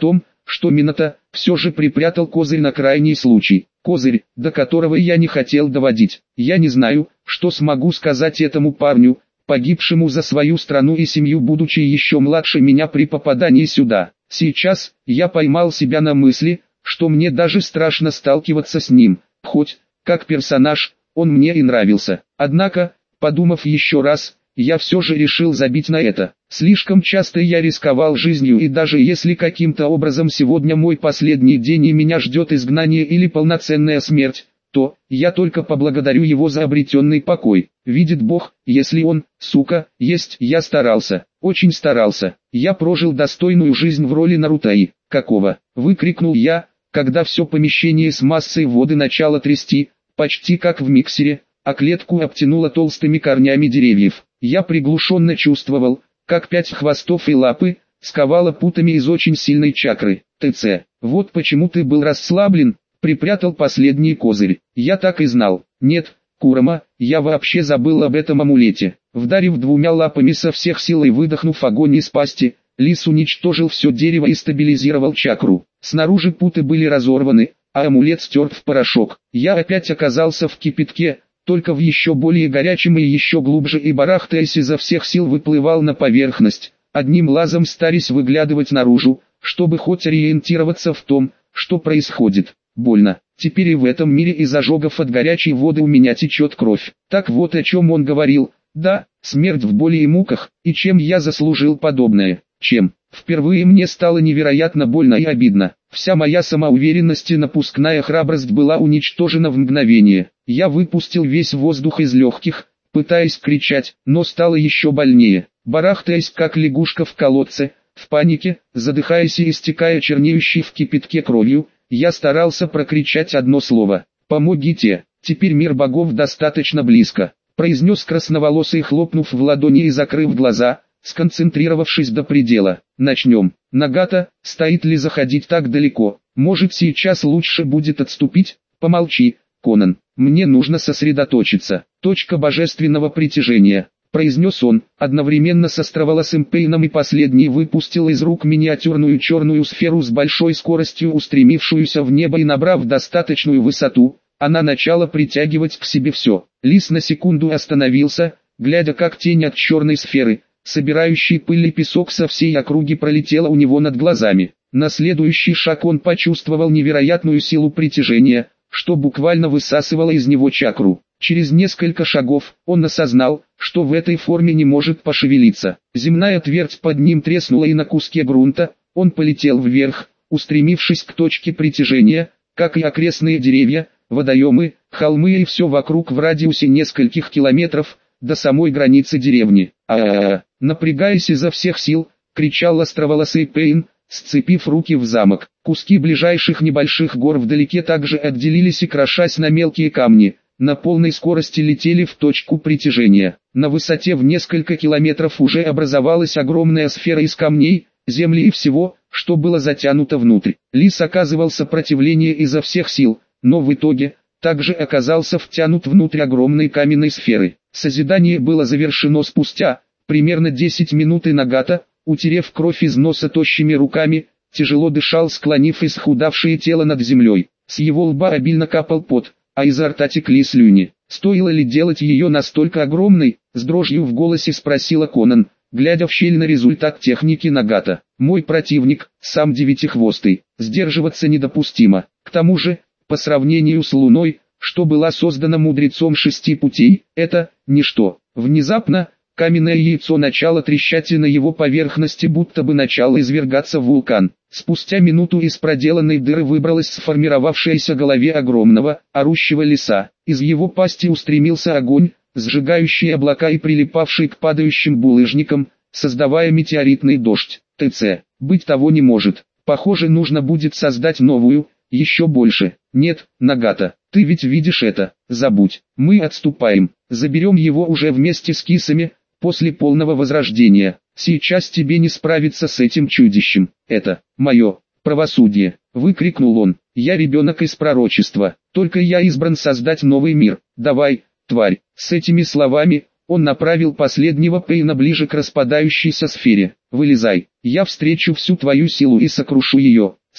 что Минато все же припрятал козырь на крайний случай. Козырь, до которого я не хотел доводить. Я не знаю, что смогу сказать этому парню, погибшему за свою страну и семью, будучи еще младше меня при попадании сюда. Сейчас я поймал себя на мысли, что мне даже страшно сталкиваться с ним, хоть, как персонаж, он мне и нравился. Однако, подумав еще раз, я все же решил забить на это. Слишком часто я рисковал жизнью, и даже если каким-то образом сегодня мой последний день и меня ждет изгнание или полноценная смерть, то я только поблагодарю его за обретенный покой. Видит Бог, если он, сука, есть. Я старался, очень старался. Я прожил достойную жизнь в роли Нарутаи. Какого? Выкрикнул я, когда все помещение с массой воды начало трясти, почти как в миксере, а клетку обтянуло толстыми корнями деревьев. Я приглушенно чувствовал, как пять хвостов и лапы сковало путами из очень сильной чакры. ТЦ. Вот почему ты был расслаблен, припрятал последний козырь. Я так и знал. Нет, Курама, я вообще забыл об этом амулете. Вдарив двумя лапами со всех сил и выдохнув огонь из пасти, лис уничтожил все дерево и стабилизировал чакру. Снаружи путы были разорваны, а амулет стерт в порошок. Я опять оказался в кипятке, только в еще более горячем и еще глубже, и барахтаясь изо всех сил выплывал на поверхность, одним глазом старясь выглядывать наружу, чтобы хоть ориентироваться в том, что происходит. Больно. Теперь и в этом мире из ожогов от горячей воды у меня течет кровь. Так вот о чем он говорил. Да, смерть в боли и муках, и чем я заслужил подобное? Чем? Впервые мне стало невероятно больно и обидно. Вся моя самоуверенность и напускная храбрость была уничтожена в мгновение. Я выпустил весь воздух из легких, пытаясь кричать, но стало еще больнее. Барахтаясь как лягушка в колодце, в панике, задыхаясь и истекая чернеющей в кипятке кровью, я старался прокричать одно слово: «Помогите!» «Теперь мир богов достаточно близко», произнес красноволосый, хлопнув в ладони и закрыв глаза, сконцентрировавшись до предела. «Начнем. Нагата, стоит ли заходить так далеко? Может, сейчас лучше будет отступить?» «Помолчи, Конан. Мне нужно сосредоточиться. Точка божественного притяжения», произнес он, одновременно с островолосым Пейном, и последний выпустил из рук миниатюрную черную сферу с большой скоростью, устремившуюся в небо, и набрав достаточную высоту, она начала притягивать к себе все. Лис на секунду остановился, глядя, как тень от черной сферы, собирающий пыль и песок со всей округи, пролетела у него над глазами. На следующий шаг он почувствовал невероятную силу притяжения, что буквально высасывало из него чакру. Через несколько шагов он осознал, что в этой форме не может пошевелиться. Земная твердь под ним треснула, и на куске грунта он полетел вверх, устремившись к точке притяжения, как и окрестные деревья, водоемы, холмы и все вокруг в радиусе нескольких километров до самой границы деревни. А-а-а! Напрягаясь изо всех сил, кричал островолосый Пейн, сцепив руки в замок. Куски ближайших небольших гор вдалеке также отделились и, крошась на мелкие камни, на полной скорости летели в точку притяжения. На высоте в несколько километров уже образовалась огромная сфера из камней, земли и всего, что было затянуто внутрь. Лис оказывал сопротивление изо всех сил, но в итоге также оказался втянут внутрь огромной каменной сферы. Созидание было завершено спустя примерно десять минут, и Нагата, утерев кровь из носа тощими руками, тяжело дышал, склонив исхудавшее тело над землей. С его лба обильно капал пот, а изо рта текли слюни. «Стоило ли делать ее настолько огромной?» — с дрожью в голосе спросила Конан, глядя в щель на результат техники Нагата. «Мой противник, сам девятихвостый, сдерживаться недопустимо. К тому же, по сравнению с Луной, что была создана мудрецом шести путей, это ничто». Внезапно каменное яйцо начало трещать, и на его поверхности будто бы начал извергаться вулкан. Спустя минуту из проделанной дыры выбралась сформировавшаяся голове огромного, орущего лиса. Из его пасти устремился огонь, сжигающий облака и прилипавший к падающим булыжникам, создавая метеоритный дождь. ТЦ. Быть того не может. Похоже, нужно будет создать новую, еще больше. Нет, Нагата, ты ведь видишь это. Забудь. Мы отступаем. Заберем его уже вместе с кисами, после полного возрождения. Сейчас тебе не справиться с этим чудищем. Это мое правосудие, выкрикнул он. Я ребенок из пророчества. Только я избран создать новый мир. Давай, тварь. С этими словами он направил последнего Пейна ближе к распадающейся сфере. Вылезай. Я встречу всю твою силу и сокрушу ее.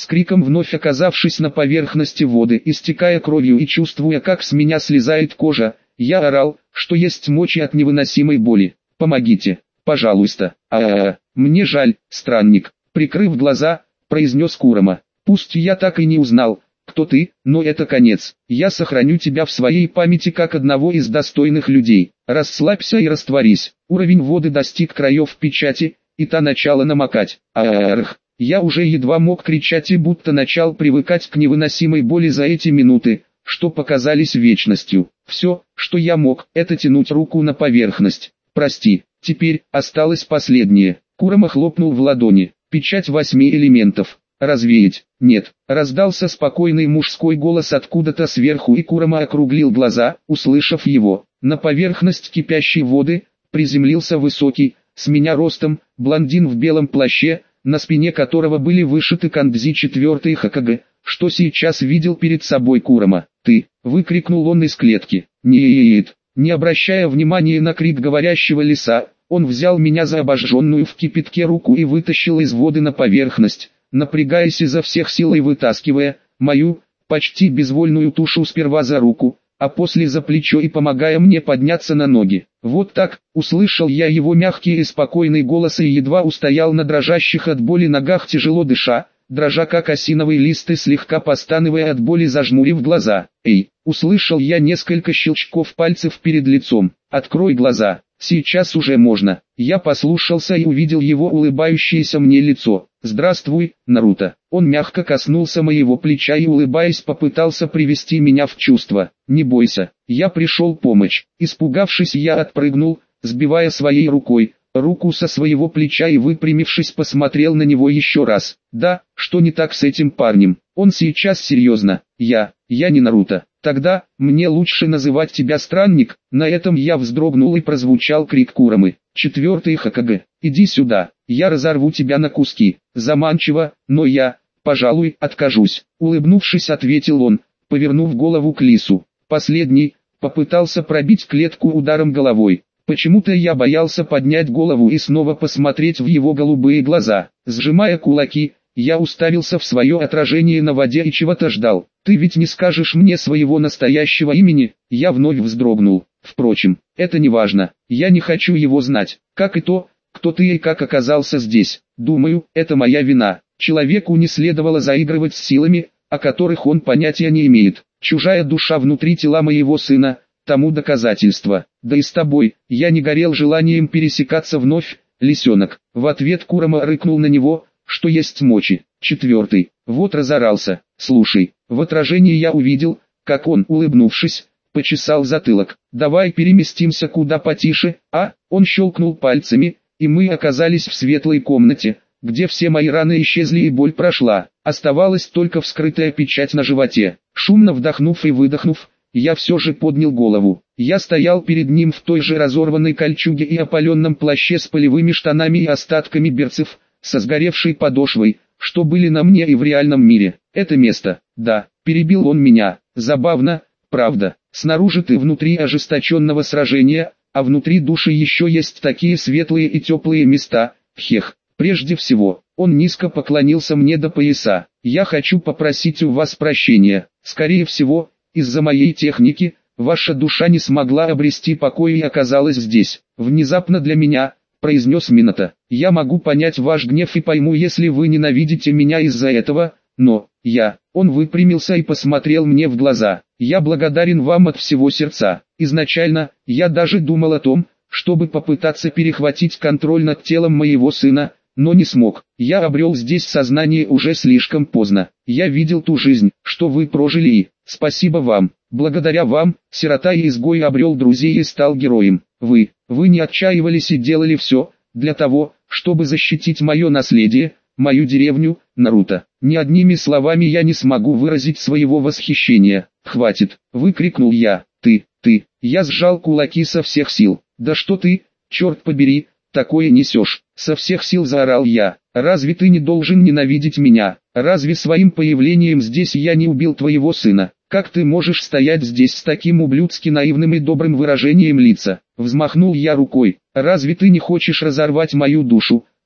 с криком вновь оказавшись на поверхности воды, истекая кровью и чувствуя, как с меня слезает кожа, я орал, что есть мочи от невыносимой боли. «Помогите, пожалуйста, а-а-а, мне жаль, странник», прикрыв глаза, произнес Курома. «Пусть я так и не узнал, кто ты, но это конец. Я сохраню тебя в своей памяти как одного из достойных людей. Расслабься и растворись». Уровень воды достиг краев печати, и та начала намокать. Ах, я уже едва мог кричать и будто начал привыкать к невыносимой боли за эти минуты, что показались вечностью. Все, что я мог, это тянуть руку на поверхность. «Прости, теперь осталось последнее». Курома хлопнул в ладони. «Печать восьми элементов. Развеять?» «Нет», раздался спокойный мужской голос откуда-то сверху, и Курома округлил глаза, услышав его. На поверхность кипящей воды приземлился высокий, с меня ростом, блондин в белом плаще, на спине которого были вышиты кандзи четвёртой Хокаге, что сейчас видел перед собой Курома. «Ты!» — выкрикнул он из клетки. «Нет!» Не обращая внимания на крик говорящего лиса, он взял меня за обожженную в кипятке руку и вытащил из воды на поверхность, напрягаясь изо всех сил и вытаскивая мою, почти безвольную тушу сперва за руку, а после за плечо и помогая мне подняться на ноги. «Вот так», — услышал я его мягкий и спокойный голос и едва устоял на дрожащих от боли ногах, тяжело дыша, дрожа как осиновый лист и слегка постановая от боли, зажмурив глаза. «Эй!» — услышал я несколько щелчков пальцев перед лицом. «Открой глаза, сейчас уже можно». Я послушался и увидел его улыбающееся мне лицо. «Здравствуй, Наруто». Он мягко коснулся моего плеча и, улыбаясь, попытался привести меня в чувство. «Не бойся, я пришел помочь». Испугавшись, я отпрыгнул, сбивая своей рукой руку со своего плеча и, выпрямившись, посмотрел на него еще раз. «Да, что не так с этим парнем? Он сейчас серьезно. Я, я не Наруто. Тогда, мне лучше называть тебя странник». На этом я вздрогнул и прозвучал крик Куромы. «Четвертый Хокаге, иди сюда, я разорву тебя на куски». Заманчиво, но я, пожалуй, откажусь. Улыбнувшись, ответил он, повернув голову к лису. Последний попытался пробить клетку ударом головой. Почему-то я боялся поднять голову и снова посмотреть в его голубые глаза. Сжимая кулаки, я уставился в свое отражение на воде и чего-то ждал. «Ты ведь не скажешь мне своего настоящего имени?» Я вновь вздрогнул. «Впрочем, это не важно. Я не хочу его знать, как и то, кто ты и как оказался здесь. Думаю, это моя вина. Человеку не следовало заигрывать с силами, о которых он понятия не имеет. Чужая душа внутри тела моего сына — тому доказательство. Да и с тобой, я не горел желанием пересекаться вновь, лисенок». В ответ Курома рыкнул на него, что есть мочи. Четвертый. Вот разорался. «Слушай». В отражении я увидел, как он, улыбнувшись, почесал затылок. «Давай переместимся куда потише, а?» Он щелкнул пальцами, и мы оказались в светлой комнате, где все мои раны исчезли и боль прошла. Оставалась только вскрытая печать на животе. Шумно вдохнув и выдохнув, я все же поднял голову. Я стоял перед ним в той же разорванной кольчуге и опаленном плаще с полевыми штанами и остатками берцев, со сгоревшей подошвой, что были на мне и в реальном мире. «Это место, да», — перебил он меня. «Забавно, правда. Снаружи ты внутри ожесточенного сражения, а внутри души еще есть такие светлые и теплые места. Хех. Прежде всего, он низко поклонился мне до пояса. Я хочу попросить у вас прощения. Скорее всего, из-за моей техники, ваша душа не смогла обрести покой и оказалась здесь. Внезапно для меня», — произнес Минато. «Я могу понять ваш гнев и пойму, если вы ненавидите меня из-за этого, но, я...» Он выпрямился и посмотрел мне в глаза. «Я благодарен вам от всего сердца. Изначально, я даже думал о том, чтобы попытаться перехватить контроль над телом моего сына, но не смог. Я обрел здесь сознание уже слишком поздно. Я видел ту жизнь, что вы прожили, и спасибо вам. Благодаря вам, сирота и изгой обрел друзей и стал героем. Вы, вы не отчаивались и делали все, для того, чтобы защитить мое наследие, мою деревню, Наруто. Ни одними словами я не смогу выразить своего восхищения. Хватит!» — выкрикнул я. «Ты, ты!» Я сжал кулаки со всех сил. «Да что ты, черт побери, такое несешь?» Со всех сил заорал я. «Разве ты не должен ненавидеть меня? Разве своим появлением здесь я не убил твоего сына? Как ты можешь стоять здесь с таким ублюдски наивным и добрым выражением лица?» Взмахнул я рукой. «Разве ты не хочешь разорвать мою душу,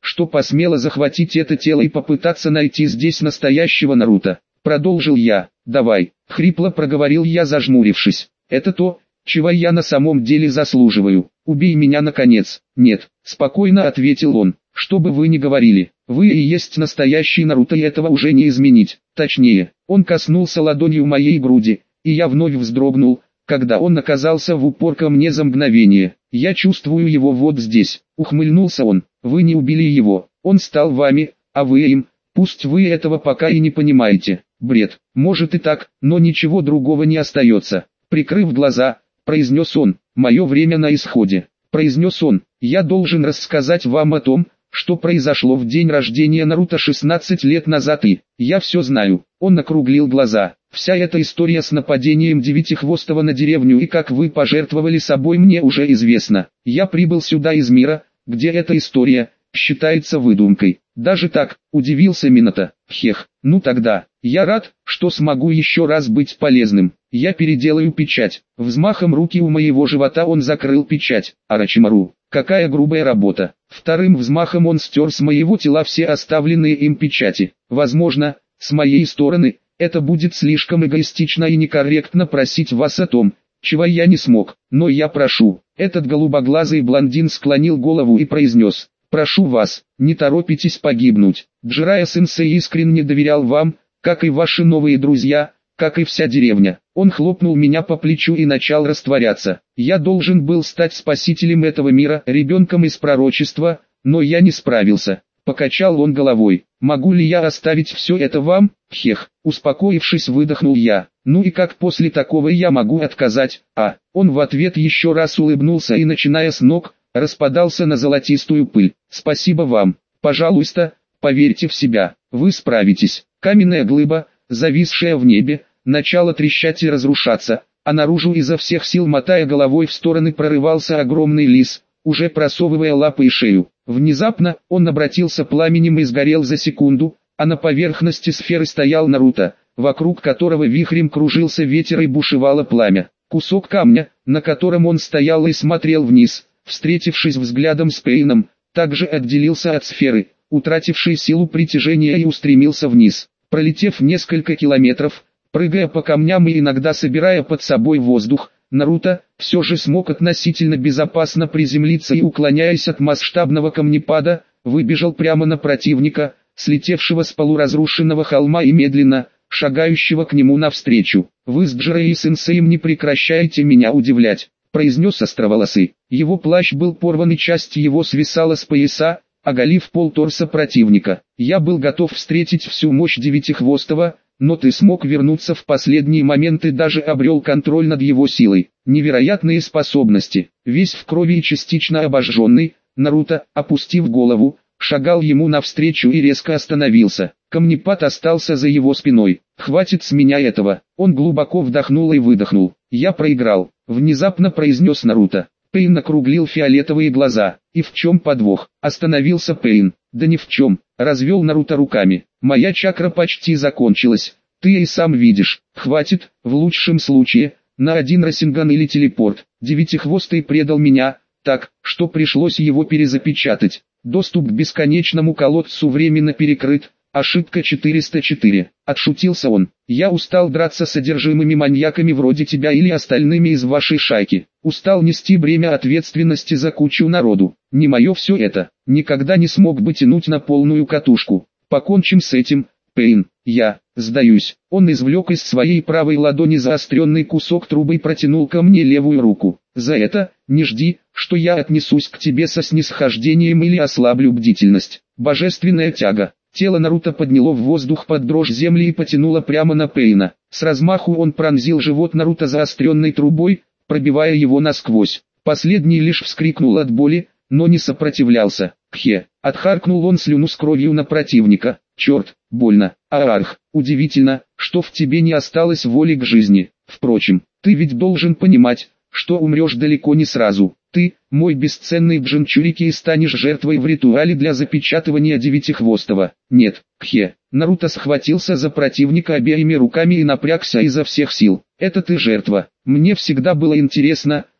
что посмела захватить это тело и попытаться найти здесь настоящего Наруто. Продолжил я. «Давай», — хрипло проговорил я, зажмурившись. «Это то, чего я на самом деле заслуживаю. Убей меня наконец». «Нет», — спокойно ответил он. «Что бы вы ни говорили, вы и есть настоящий Наруто, и этого уже не изменить. Точнее». Он коснулся ладонью моей груди, и я вновь вздрогнул, когда он оказался в упор ко мне за мгновение. «Я чувствую его вот здесь», — ухмыльнулся он. «Вы не убили его, он стал вами, а вы им. Пусть вы этого пока и не понимаете. Бред, может и так, но ничего другого не остается». Прикрыв глаза, произнес он. «Мое время на исходе», — произнес он. «Я должен рассказать вам о том, что произошло в день рождения Наруто шестнадцать лет назад, и я все знаю». Он округлил глаза. «Вся эта история с нападением Девятихвостого на деревню и как вы пожертвовали собой мне уже известно. Я прибыл сюда из мира, где эта история считается выдумкой». «Даже так?» — удивился Минато. «Хех, ну тогда, я рад, что смогу еще раз быть полезным. Я переделаю печать». Взмахом руки у моего живота он закрыл печать. Орочимару, какая грубая работа. Вторым взмахом он стер с моего тела все оставленные им печати. Возможно, с моей стороны, это будет слишком эгоистично и некорректно просить вас о том, чего я не смог, но я прошу. Этот голубоглазый блондин склонил голову и произнес: «Прошу вас, не торопитесь погибнуть. Джирайя-сенсей искренне доверял вам, как и ваши новые друзья, как и вся деревня». Он хлопнул меня по плечу и начал растворяться. Я должен был стать спасителем этого мира, ребенком из пророчества, но я не справился. Покачал он головой. «Могу ли я оставить все это вам?» «Хех», успокоившись, выдохнул я. «Ну и как после такого я могу отказать?» А, он в ответ еще раз улыбнулся и, начиная с ног, распадался на золотистую пыль. «Спасибо вам. Пожалуйста, поверьте в себя, вы справитесь». Каменная глыба, зависшая в небе, начала трещать и разрушаться, а наружу изо всех сил, мотая головой в стороны, прорывался огромный лис, уже просовывая лапы и шею. Внезапно он обратился пламенем и сгорел за секунду, а на поверхности сферы стоял Наруто, вокруг которого вихрем кружился ветер и бушевало пламя. Кусок камня, на котором он стоял и смотрел вниз, встретившись взглядом с Пейном, также отделился от сферы, утратившей силу притяжения, и устремился вниз. Пролетев несколько километров, прыгая по камням и иногда собирая под собой воздух, Наруто все же смог относительно безопасно приземлиться и, уклоняясь от масштабного камнепада, выбежал прямо на противника, слетевшего с полуразрушенного холма и медленно шагающего к нему навстречу. «Вы с Джирайя-сенсеем не прекращаете меня удивлять», — произнес Островолосый. Его плащ был порван и часть его свисала с пояса, оголив полторса противника. «Я был готов встретить всю мощь Девятихвостого, но ты смог вернуться в последний момент и даже обрел контроль над его силой. Невероятные способности». Весь в крови и частично обожженный, Наруто, опустив голову, шагал ему навстречу и резко остановился. Камнепад остался за его спиной. «Хватит с меня этого». Он глубоко вдохнул и выдохнул. «Я проиграл», — внезапно произнес Наруто. Пейн округлил фиолетовые глаза. «И в чем подвох?» Остановился Пейн. «Да ни в чем», — развел Наруто руками. «Моя чакра почти закончилась. Ты и сам видишь. Хватит, в лучшем случае, на один Расинган или телепорт. Девятихвостый предал меня, так, что пришлось его перезапечатать. Доступ к бесконечному колодцу временно перекрыт. Ошибка четыреста четыре. Отшутился он. «Я устал драться с одержимыми маньяками вроде тебя или остальными из вашей шайки. Устал нести бремя ответственности за кучу народу. Не мое все это. Никогда не смог бы тянуть на полную катушку. Покончим с этим, Пейн. Я сдаюсь». Он извлек из своей правой ладони заостренный кусок трубы и протянул ко мне левую руку. «За это не жди, что я отнесусь к тебе со снисхождением или ослаблю бдительность». Божественная тяга. Тело Наруто подняло в воздух под дрожь земли и потянуло прямо на Пейна. С размаху он пронзил живот Наруто заостренной трубой, пробивая его насквозь. Последний лишь вскрикнул от боли, но не сопротивлялся. «Кхе!» — отхаркнул он слюну с кровью на противника. «Черт, больно, Аарх, удивительно, что в тебе не осталось воли к жизни. Впрочем, ты ведь должен понимать, что умрешь далеко не сразу. Ты, мой бесценный Джинчурики, и станешь жертвой в ритуале для запечатывания Девятихвостого». «Нет, Кхе!» Наруто схватился за противника обеими руками и напрягся изо всех сил. «Это ты жертва. Мне всегда было интересно,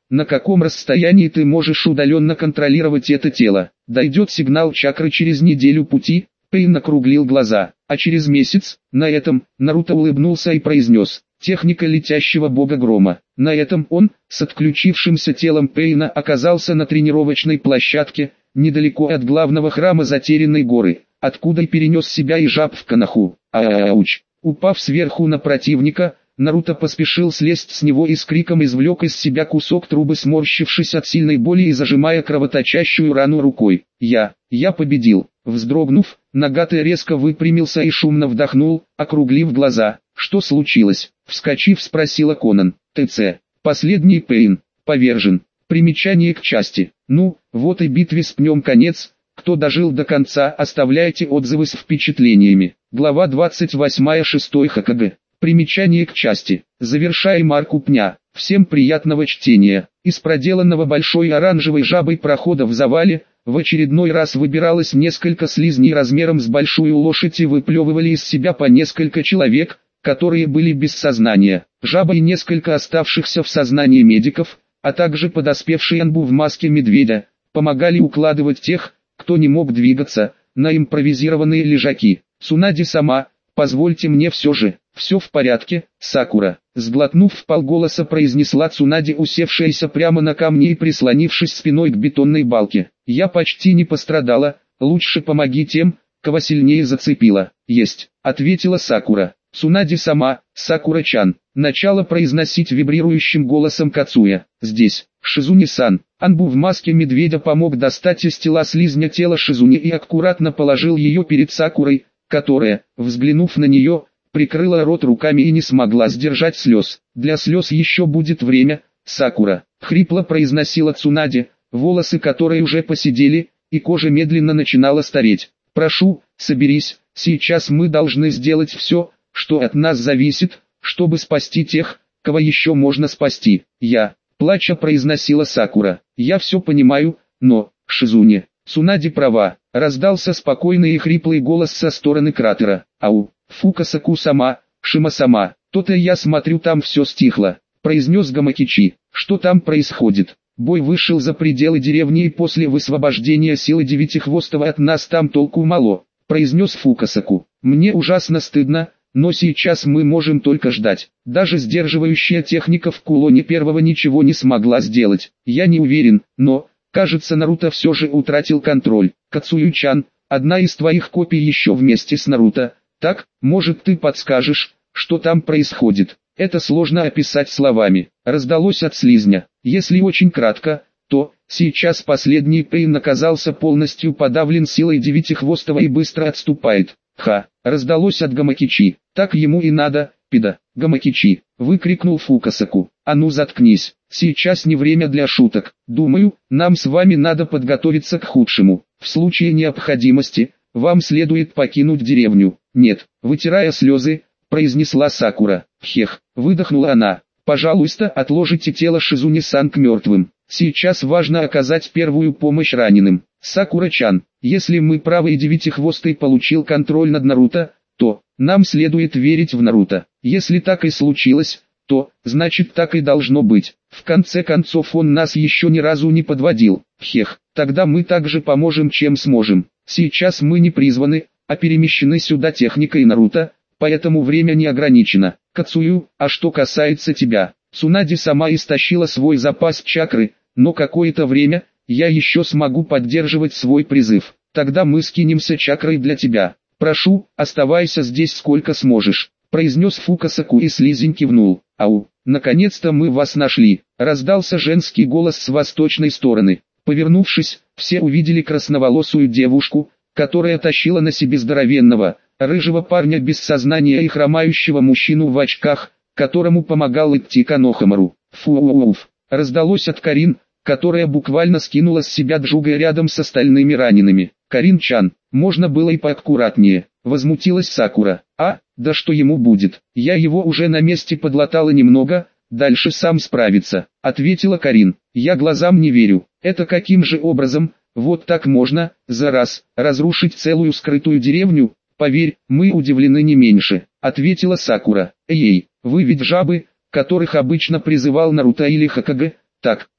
на каком расстоянии ты можешь удаленно контролировать это тело. Дойдет сигнал чакры через неделю пути, Пейн округлил глаза, а через месяц, на этом, Наруто улыбнулся и произнес, техника летящего бога грома. На этом он, с отключившимся телом Пейна, оказался на тренировочной площадке, недалеко от главного храма Затерянной горы, откуда и перенес себя и жаб в Коноху. Ауч! Упав сверху на противника, Наруто поспешил слезть с него и с криком извлек из себя кусок трубы, сморщившись от сильной боли и зажимая кровоточащую рану рукой. «Я, я победил!» Вздрогнув, Нагата резко выпрямился и шумно вдохнул, округлив глаза. «Что случилось?» Вскочив, спросила Конан. «ТЦ. Последний Пейн. Повержен. Примечание к части. Ну, вот и битве с пнем конец. Кто дожил до конца, оставляйте отзывы с впечатлениями». Глава двадцать восемь. шестой Хокаге. Примечание к части. Завершаем арку пня. Всем приятного чтения. Из проделанного большой оранжевой жабой прохода в завале, в очередной раз выбиралось несколько слизней размером с большую лошадь и выплевывали из себя по несколько человек, которые были без сознания. Жаба и несколько оставшихся в сознании медиков, а также подоспевший Анбу в маске медведя, помогали укладывать тех, кто не мог двигаться, на импровизированные лежаки. Цунади сама, позвольте мне все же. «Все в порядке, Сакура», — сглотнув вполголоса произнесла Цунади, усевшаяся прямо на камне и прислонившись спиной к бетонной балке. «Я почти не пострадала, лучше помоги тем, кого сильнее зацепило». «Есть», — ответила Сакура. Цунади сама, Сакура-чан, начала произносить вибрирующим голосом Кацуя. «Здесь, Шизуни-сан». Анбу в маске медведя помог достать из тела слизня тело Шизуни и аккуратно положил ее перед Сакурой, которая, взглянув на нее, прикрыла рот руками и не смогла сдержать слез. «Для слез еще будет время, Сакура», — хрипло произносила Цунади, волосы которой уже поседели, и кожа медленно начинала стареть. «Прошу, соберись, сейчас мы должны сделать все, что от нас зависит, чтобы спасти тех, кого еще можно спасти». «Я», — плача произносила Сакура, — «я все понимаю, но, Шизуни, Цунади права», — раздался спокойный и хриплый голос со стороны кратера. «Ау». «Фукасаку сама, Шима сама, то-то я смотрю, там все стихло», — произнес Гамакичи. «Что там происходит?» «Бой вышел за пределы деревни, и после высвобождения силы Девятихвостого от нас там толку мало», — произнес Фукасаку. «Мне ужасно стыдно, но сейчас мы можем только ждать. Даже сдерживающая техника в кулоне первого ничего не смогла сделать. Я не уверен, но, кажется, Наруто все же утратил контроль. Кацую-чан, одна из твоих копий еще вместе с Наруто. Так, может, ты подскажешь, что там происходит?» «Это сложно описать словами», — раздалось от слизня. «Если очень кратко, то, сейчас последний Пейн оказался полностью подавлен силой Девятихвостого и быстро отступает». «Ха», — раздалось от Гамакичи. «Так ему и надо, пида». «Гамакичи», — выкрикнул Фукасаку. «А ну заткнись, сейчас не время для шуток. Думаю, нам с вами надо подготовиться к худшему. В случае необходимости, вам следует покинуть деревню». «Нет», — вытирая слезы, произнесла Сакура. «Хех», — выдохнула она. «Пожалуйста, отложите тело Шизуни-сан к мертвым. Сейчас важно оказать первую помощь раненым. Сакура-чан, если мы правы и Девятихвостый получил контроль над Наруто, то, нам следует верить в Наруто. Если так и случилось, то, значит так и должно быть. В конце концов он нас еще ни разу не подводил. Хех, тогда мы также поможем чем сможем. Сейчас мы не призваны, а перемещены сюда техникой Наруто, поэтому время не ограничено. Кацую, а что касается тебя, Цунади сама истощила свой запас чакры, но какое-то время, я еще смогу поддерживать свой призыв. Тогда мы скинемся чакрой для тебя. Прошу, оставайся здесь сколько сможешь», — произнес Фукасаку и слизень кивнул. «Ау, наконец-то мы вас нашли», — раздался женский голос с восточной стороны. Повернувшись, все увидели красноволосую девушку, которая тащила на себе здоровенного, рыжего парня без сознания и хромающего мужчину в очках, которому помогал идти Конохамару. «Фу-уф», раздалось от Карин, которая буквально скинула с себя Джуга рядом с остальными ранеными. «Карин-чан, можно было и поаккуратнее», возмутилась Сакура. «А, да что ему будет, я его уже на месте подлатала немного, дальше сам справится», ответила Карин. «Я глазам не верю, это каким же образом, вот так можно, за раз, разрушить целую скрытую деревню?» «Поверь, мы удивлены не меньше», ответила Сакура. «Эй, вы ведь жабы, которых обычно призывал Наруто или Хокаге?» «Так,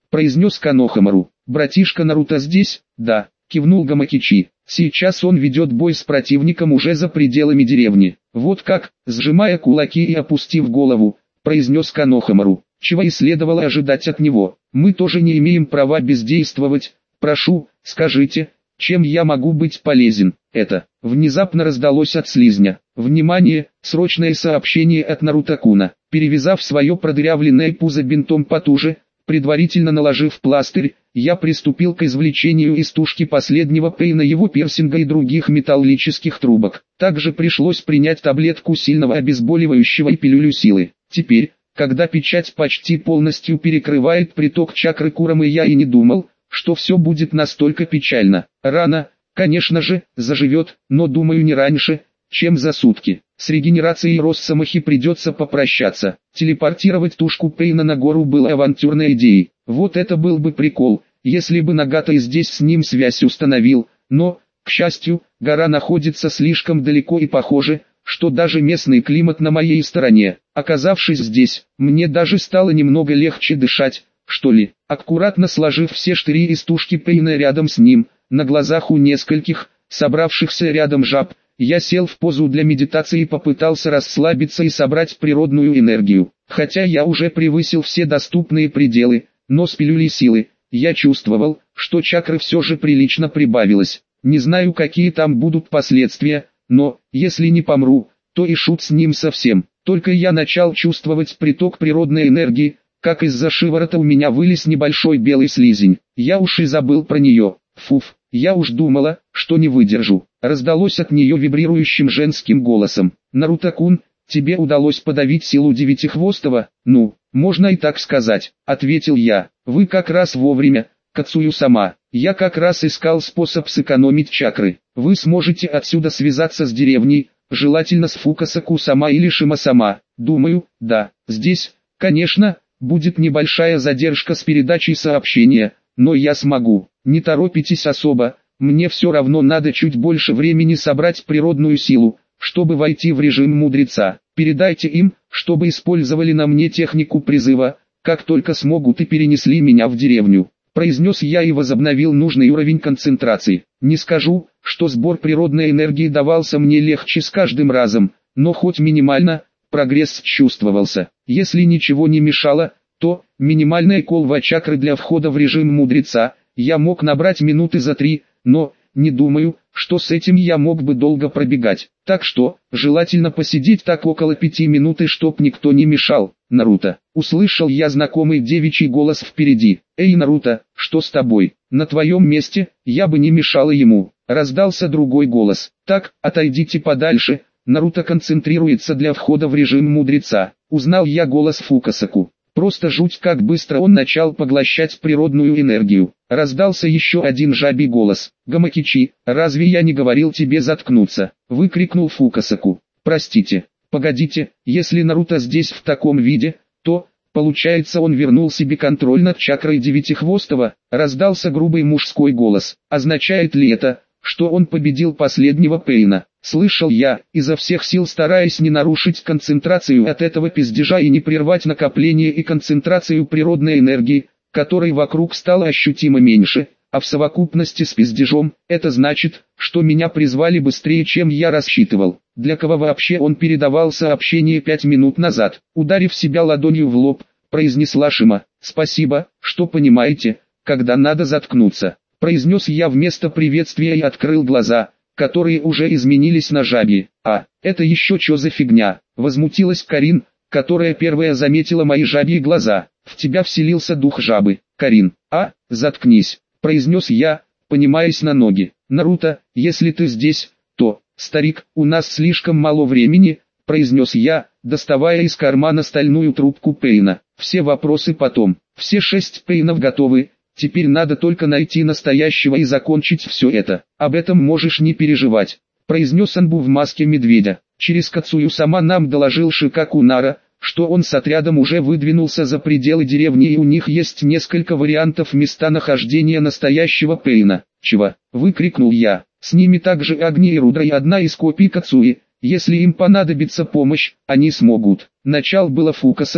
произнес Канохамару. Братишка Наруто здесь? Да, кивнул Гамакичи. Сейчас он ведет бой с противником уже за пределами деревни. Вот как, сжимая кулаки и опустив голову, произнес Канохамару. Чего и следовало ожидать от него. Мы тоже не имеем права бездействовать. Прошу, скажите, чем я могу быть полезен? Это внезапно раздалось от слизня. Внимание, срочное сообщение от Наруто-куна. Перевязав свое продырявленное пузо бинтом потуже, предварительно наложив пластырь, я приступил к извлечению из тушки последнего Пейна его пирсинга и других металлических трубок. Также пришлось принять таблетку сильного обезболивающего и пилюлю силы. Теперь, когда печать почти полностью перекрывает приток чакры Курамы, я и не думал, что все будет настолько печально. Рана, конечно же, заживет, но думаю не раньше, чем за сутки. С регенерацией Росомахи придется попрощаться. Телепортировать тушку Пейна на гору было авантюрной идеей. Вот это был бы прикол, если бы Нагата и здесь с ним связь установил, но, к счастью, гора находится слишком далеко и похоже, что даже местный климат на моей стороне. Оказавшись здесь, мне даже стало немного легче дышать, что ли. Аккуратно сложив все штыри из тушки Пейна рядом с ним, на глазах у нескольких, собравшихся рядом жаб, я сел в позу для медитации и попытался расслабиться и собрать природную энергию. Хотя я уже превысил все доступные пределы, но с пилюлей силы, я чувствовал, что чакры все же прилично прибавилось. Не знаю, какие там будут последствия, но, если не помру, то и шут с ним совсем. Только я начал чувствовать приток природной энергии, как из-за шиворота у меня вылез небольшой белый слизень. Я уж и забыл про нее. Фуф, я уж думала, что не выдержу. Раздалось от нее вибрирующим женским голосом. Наруто-кун, тебе удалось подавить силу Девятихвостого? Ну, можно и так сказать, ответил я. Вы как раз вовремя, Кацую-сама. Я как раз искал способ сэкономить чакры. Вы сможете отсюда связаться с деревней, желательно с Фукасаку-сама или Шима-сама. Думаю, да, здесь, конечно, будет небольшая задержка с передачей сообщения, но я смогу. Не торопитесь особо, мне все равно надо чуть больше времени собрать природную силу, чтобы войти в режим мудреца. Передайте им, чтобы использовали на мне технику призыва, как только смогут и перенесли меня в деревню. Произнес я и возобновил нужный уровень концентрации. Не скажу, что сбор природной энергии давался мне легче с каждым разом, но хоть минимально, прогресс чувствовался. Если ничего не мешало, то, минимальная колва чакры для входа в режим мудреца, я мог набрать минуты за три, но, не думаю, что с этим я мог бы долго пробегать. Так что, желательно посидеть так около пяти минут и чтоб никто не мешал. Наруто, услышал я знакомый девичий голос впереди. Эй, Наруто, что с тобой? На твоем месте, я бы не мешала ему. Раздался другой голос. Так, отойдите подальше. Наруто концентрируется для входа в режим мудреца. Узнал я голос Фукасаку. Просто жуть, как быстро он начал поглощать природную энергию. Раздался еще один жабий голос. Гамакичи, разве я не говорил тебе заткнуться? Выкрикнул Фукасаку. Простите, погодите, если Наруто здесь в таком виде, то, получается, он вернул себе контроль над чакрой Девятихвостого? Раздался грубый мужской голос. Означает ли это, что он победил последнего Пейна? Слышал я, изо всех сил стараясь не нарушить концентрацию от этого пиздежа и не прервать накопление и концентрацию природной энергии, которой вокруг стало ощутимо меньше, а в совокупности с пиздежом, это значит, что меня призвали быстрее, чем я рассчитывал. Для кого вообще он передавал сообщение пять минут назад? Ударив себя ладонью в лоб, произнесла Шима. Спасибо, что понимаете, когда надо заткнуться. Произнес я вместо приветствия и открыл глаза, которые уже изменились на жабьи. А, это еще что за фигня? Возмутилась Карин, которая первая заметила мои жабьи глаза. В тебя вселился дух жабы. Карин, а, заткнись, произнес я, поднимаясь на ноги. Наруто, если ты здесь, то, старик, у нас слишком мало времени, произнес я, доставая из кармана стальную трубку Пейна. Все вопросы потом. Все шесть Пейнов готовы. Теперь надо только найти настоящего и закончить все это. Об этом можешь не переживать, произнес Анбу в маске медведя. Через Кацую-сама нам доложил Шикаку Нара, что он с отрядом уже выдвинулся за пределы деревни и у них есть несколько вариантов места нахождения настоящего Пейна. Чего? Выкрикнул я. С ними также Агни и Рудра и одна из копий Кацуи. Если им понадобится помощь, они смогут. Начал было Фукасаку,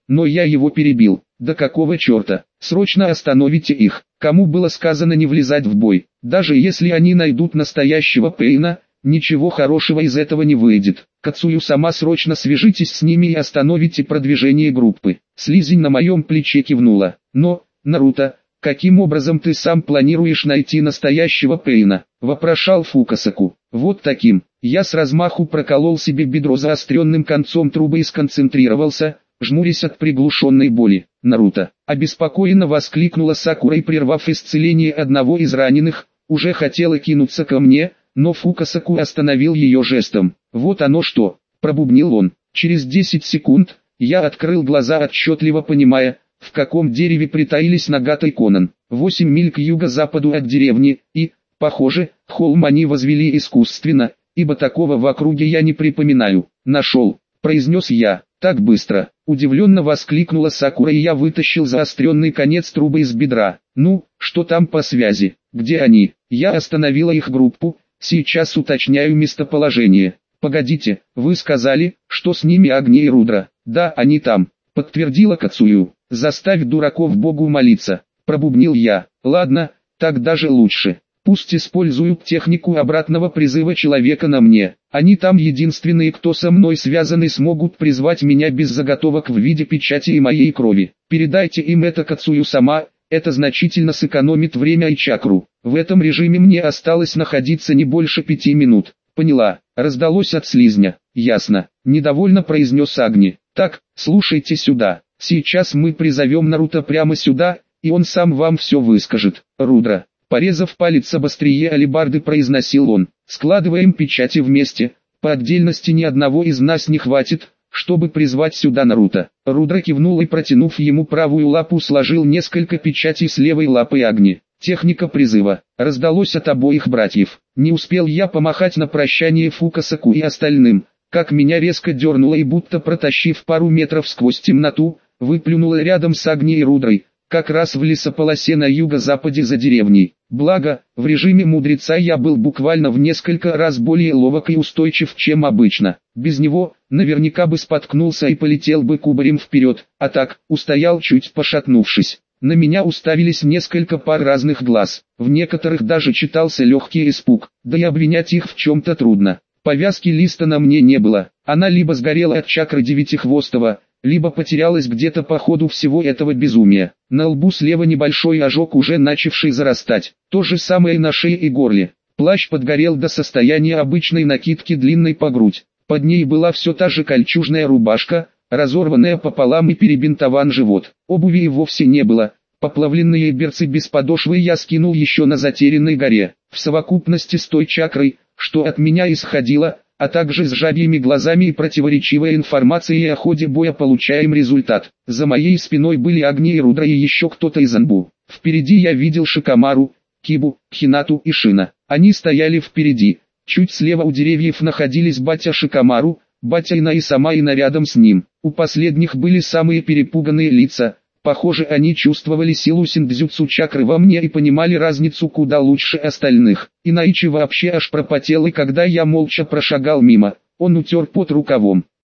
но я его перебил. Да какого черта? Срочно остановите их. Кому было сказано не влезать в бой? Даже если они найдут настоящего Пейна, ничего хорошего из этого не выйдет. Кацую-сама, срочно свяжитесь с ними и остановите продвижение группы. Слизень на моем плече кивнула. Но, Наруто, каким образом ты сам планируешь найти настоящего Пейна? Вопрошал Фукасаку. Вот таким. Я с размаху проколол себе бедро заостренным концом трубы и сконцентрировался, жмурясь от приглушенной боли. Наруто, обеспокоенно воскликнула Сакура и, прервав исцеление одного из раненых, уже хотела кинуться ко мне, но Фукасаку остановил ее жестом. Вот оно что, пробубнил он. Через десять секунд, я открыл глаза, отчетливо понимая, в каком дереве притаились Нагата и Конан. Восемь миль к юго-западу от деревни, и, похоже, холм они возвели искусственно, ибо такого в округе я не припоминаю. Нашел, произнес я. Так быстро, удивленно воскликнула Сакура, и я вытащил заостренный конец трубы из бедра. Ну, что там по связи? Где они? Я остановила их группу, сейчас уточняю местоположение. Погодите, вы сказали, что с ними Агни и Рудра? Да, они там, подтвердила Кацую. Заставь дураков Богу молиться, пробубнил я. Ладно, так даже лучше. Пусть используют технику обратного призыва человека на мне. Они там единственные, кто со мной связан, и смогут призвать меня без заготовок в виде печати и моей крови. Передайте им это Кацую-сама, это значительно сэкономит время и чакру. В этом режиме мне осталось находиться не больше пяти минут. Поняла, раздалось от слизня. Ясно, недовольно произнес Агни. Так, слушайте сюда. Сейчас мы призовем Наруто прямо сюда, и он сам вам все выскажет. Рудра. Порезав палец об острие алебарды, произносил он, складываем печати вместе, по отдельности ни одного из нас не хватит, чтобы призвать сюда Наруто. Рудра кивнул и, протянув ему правую лапу, сложил несколько печатей с левой лапой Агни. Техника призыва. Раздалось от обоих братьев. Не успел я помахать на прощание Фукасаку и остальным, как меня резко дернуло и, будто протащив пару метров сквозь темноту, выплюнуло рядом с Агни и Рудрой, как раз в лесополосе на юго-западе за деревней. Благо, в режиме мудреца я был буквально в несколько раз более ловок и устойчив, чем обычно. Без него, наверняка бы споткнулся и полетел бы кубарем вперед, а так, устоял, чуть пошатнувшись. На меня уставились несколько пар разных глаз, в некоторых даже читался легкий испуг, да и обвинять их в чем-то трудно. Повязки Листа на мне не было, она либо сгорела от чакры Девятихвостого, либо потерялась где-то по ходу всего этого безумия. На лбу слева небольшой ожог, уже начавший зарастать. То же самое на шее и горле. Плащ подгорел до состояния обычной накидки длинной по грудь. Под ней была все та же кольчужная рубашка, разорванная пополам, и перебинтован живот. Обуви и вовсе не было. Поплавленные берцы без подошвы я скинул еще на затерянной горе. В совокупности с той чакрой, что от меня исходило, а также с жабьими глазами и противоречивой информацией о ходе боя, получаем результат. За моей спиной были Агни и Рудра и еще кто-то из Анбу. Впереди я видел Шикамару, Кибу, Хинату и Шина. Они стояли впереди. Чуть слева у деревьев находились батя Шикамару, батя Ина и сама Ина рядом с ним. У последних были самые перепуганные лица. Похоже, они чувствовали силу синдзюцу чакры во мне и понимали разницу куда лучше остальных. Инаичи вообще аж пропотел, и когда я молча прошагал мимо, он утер пот рукавом.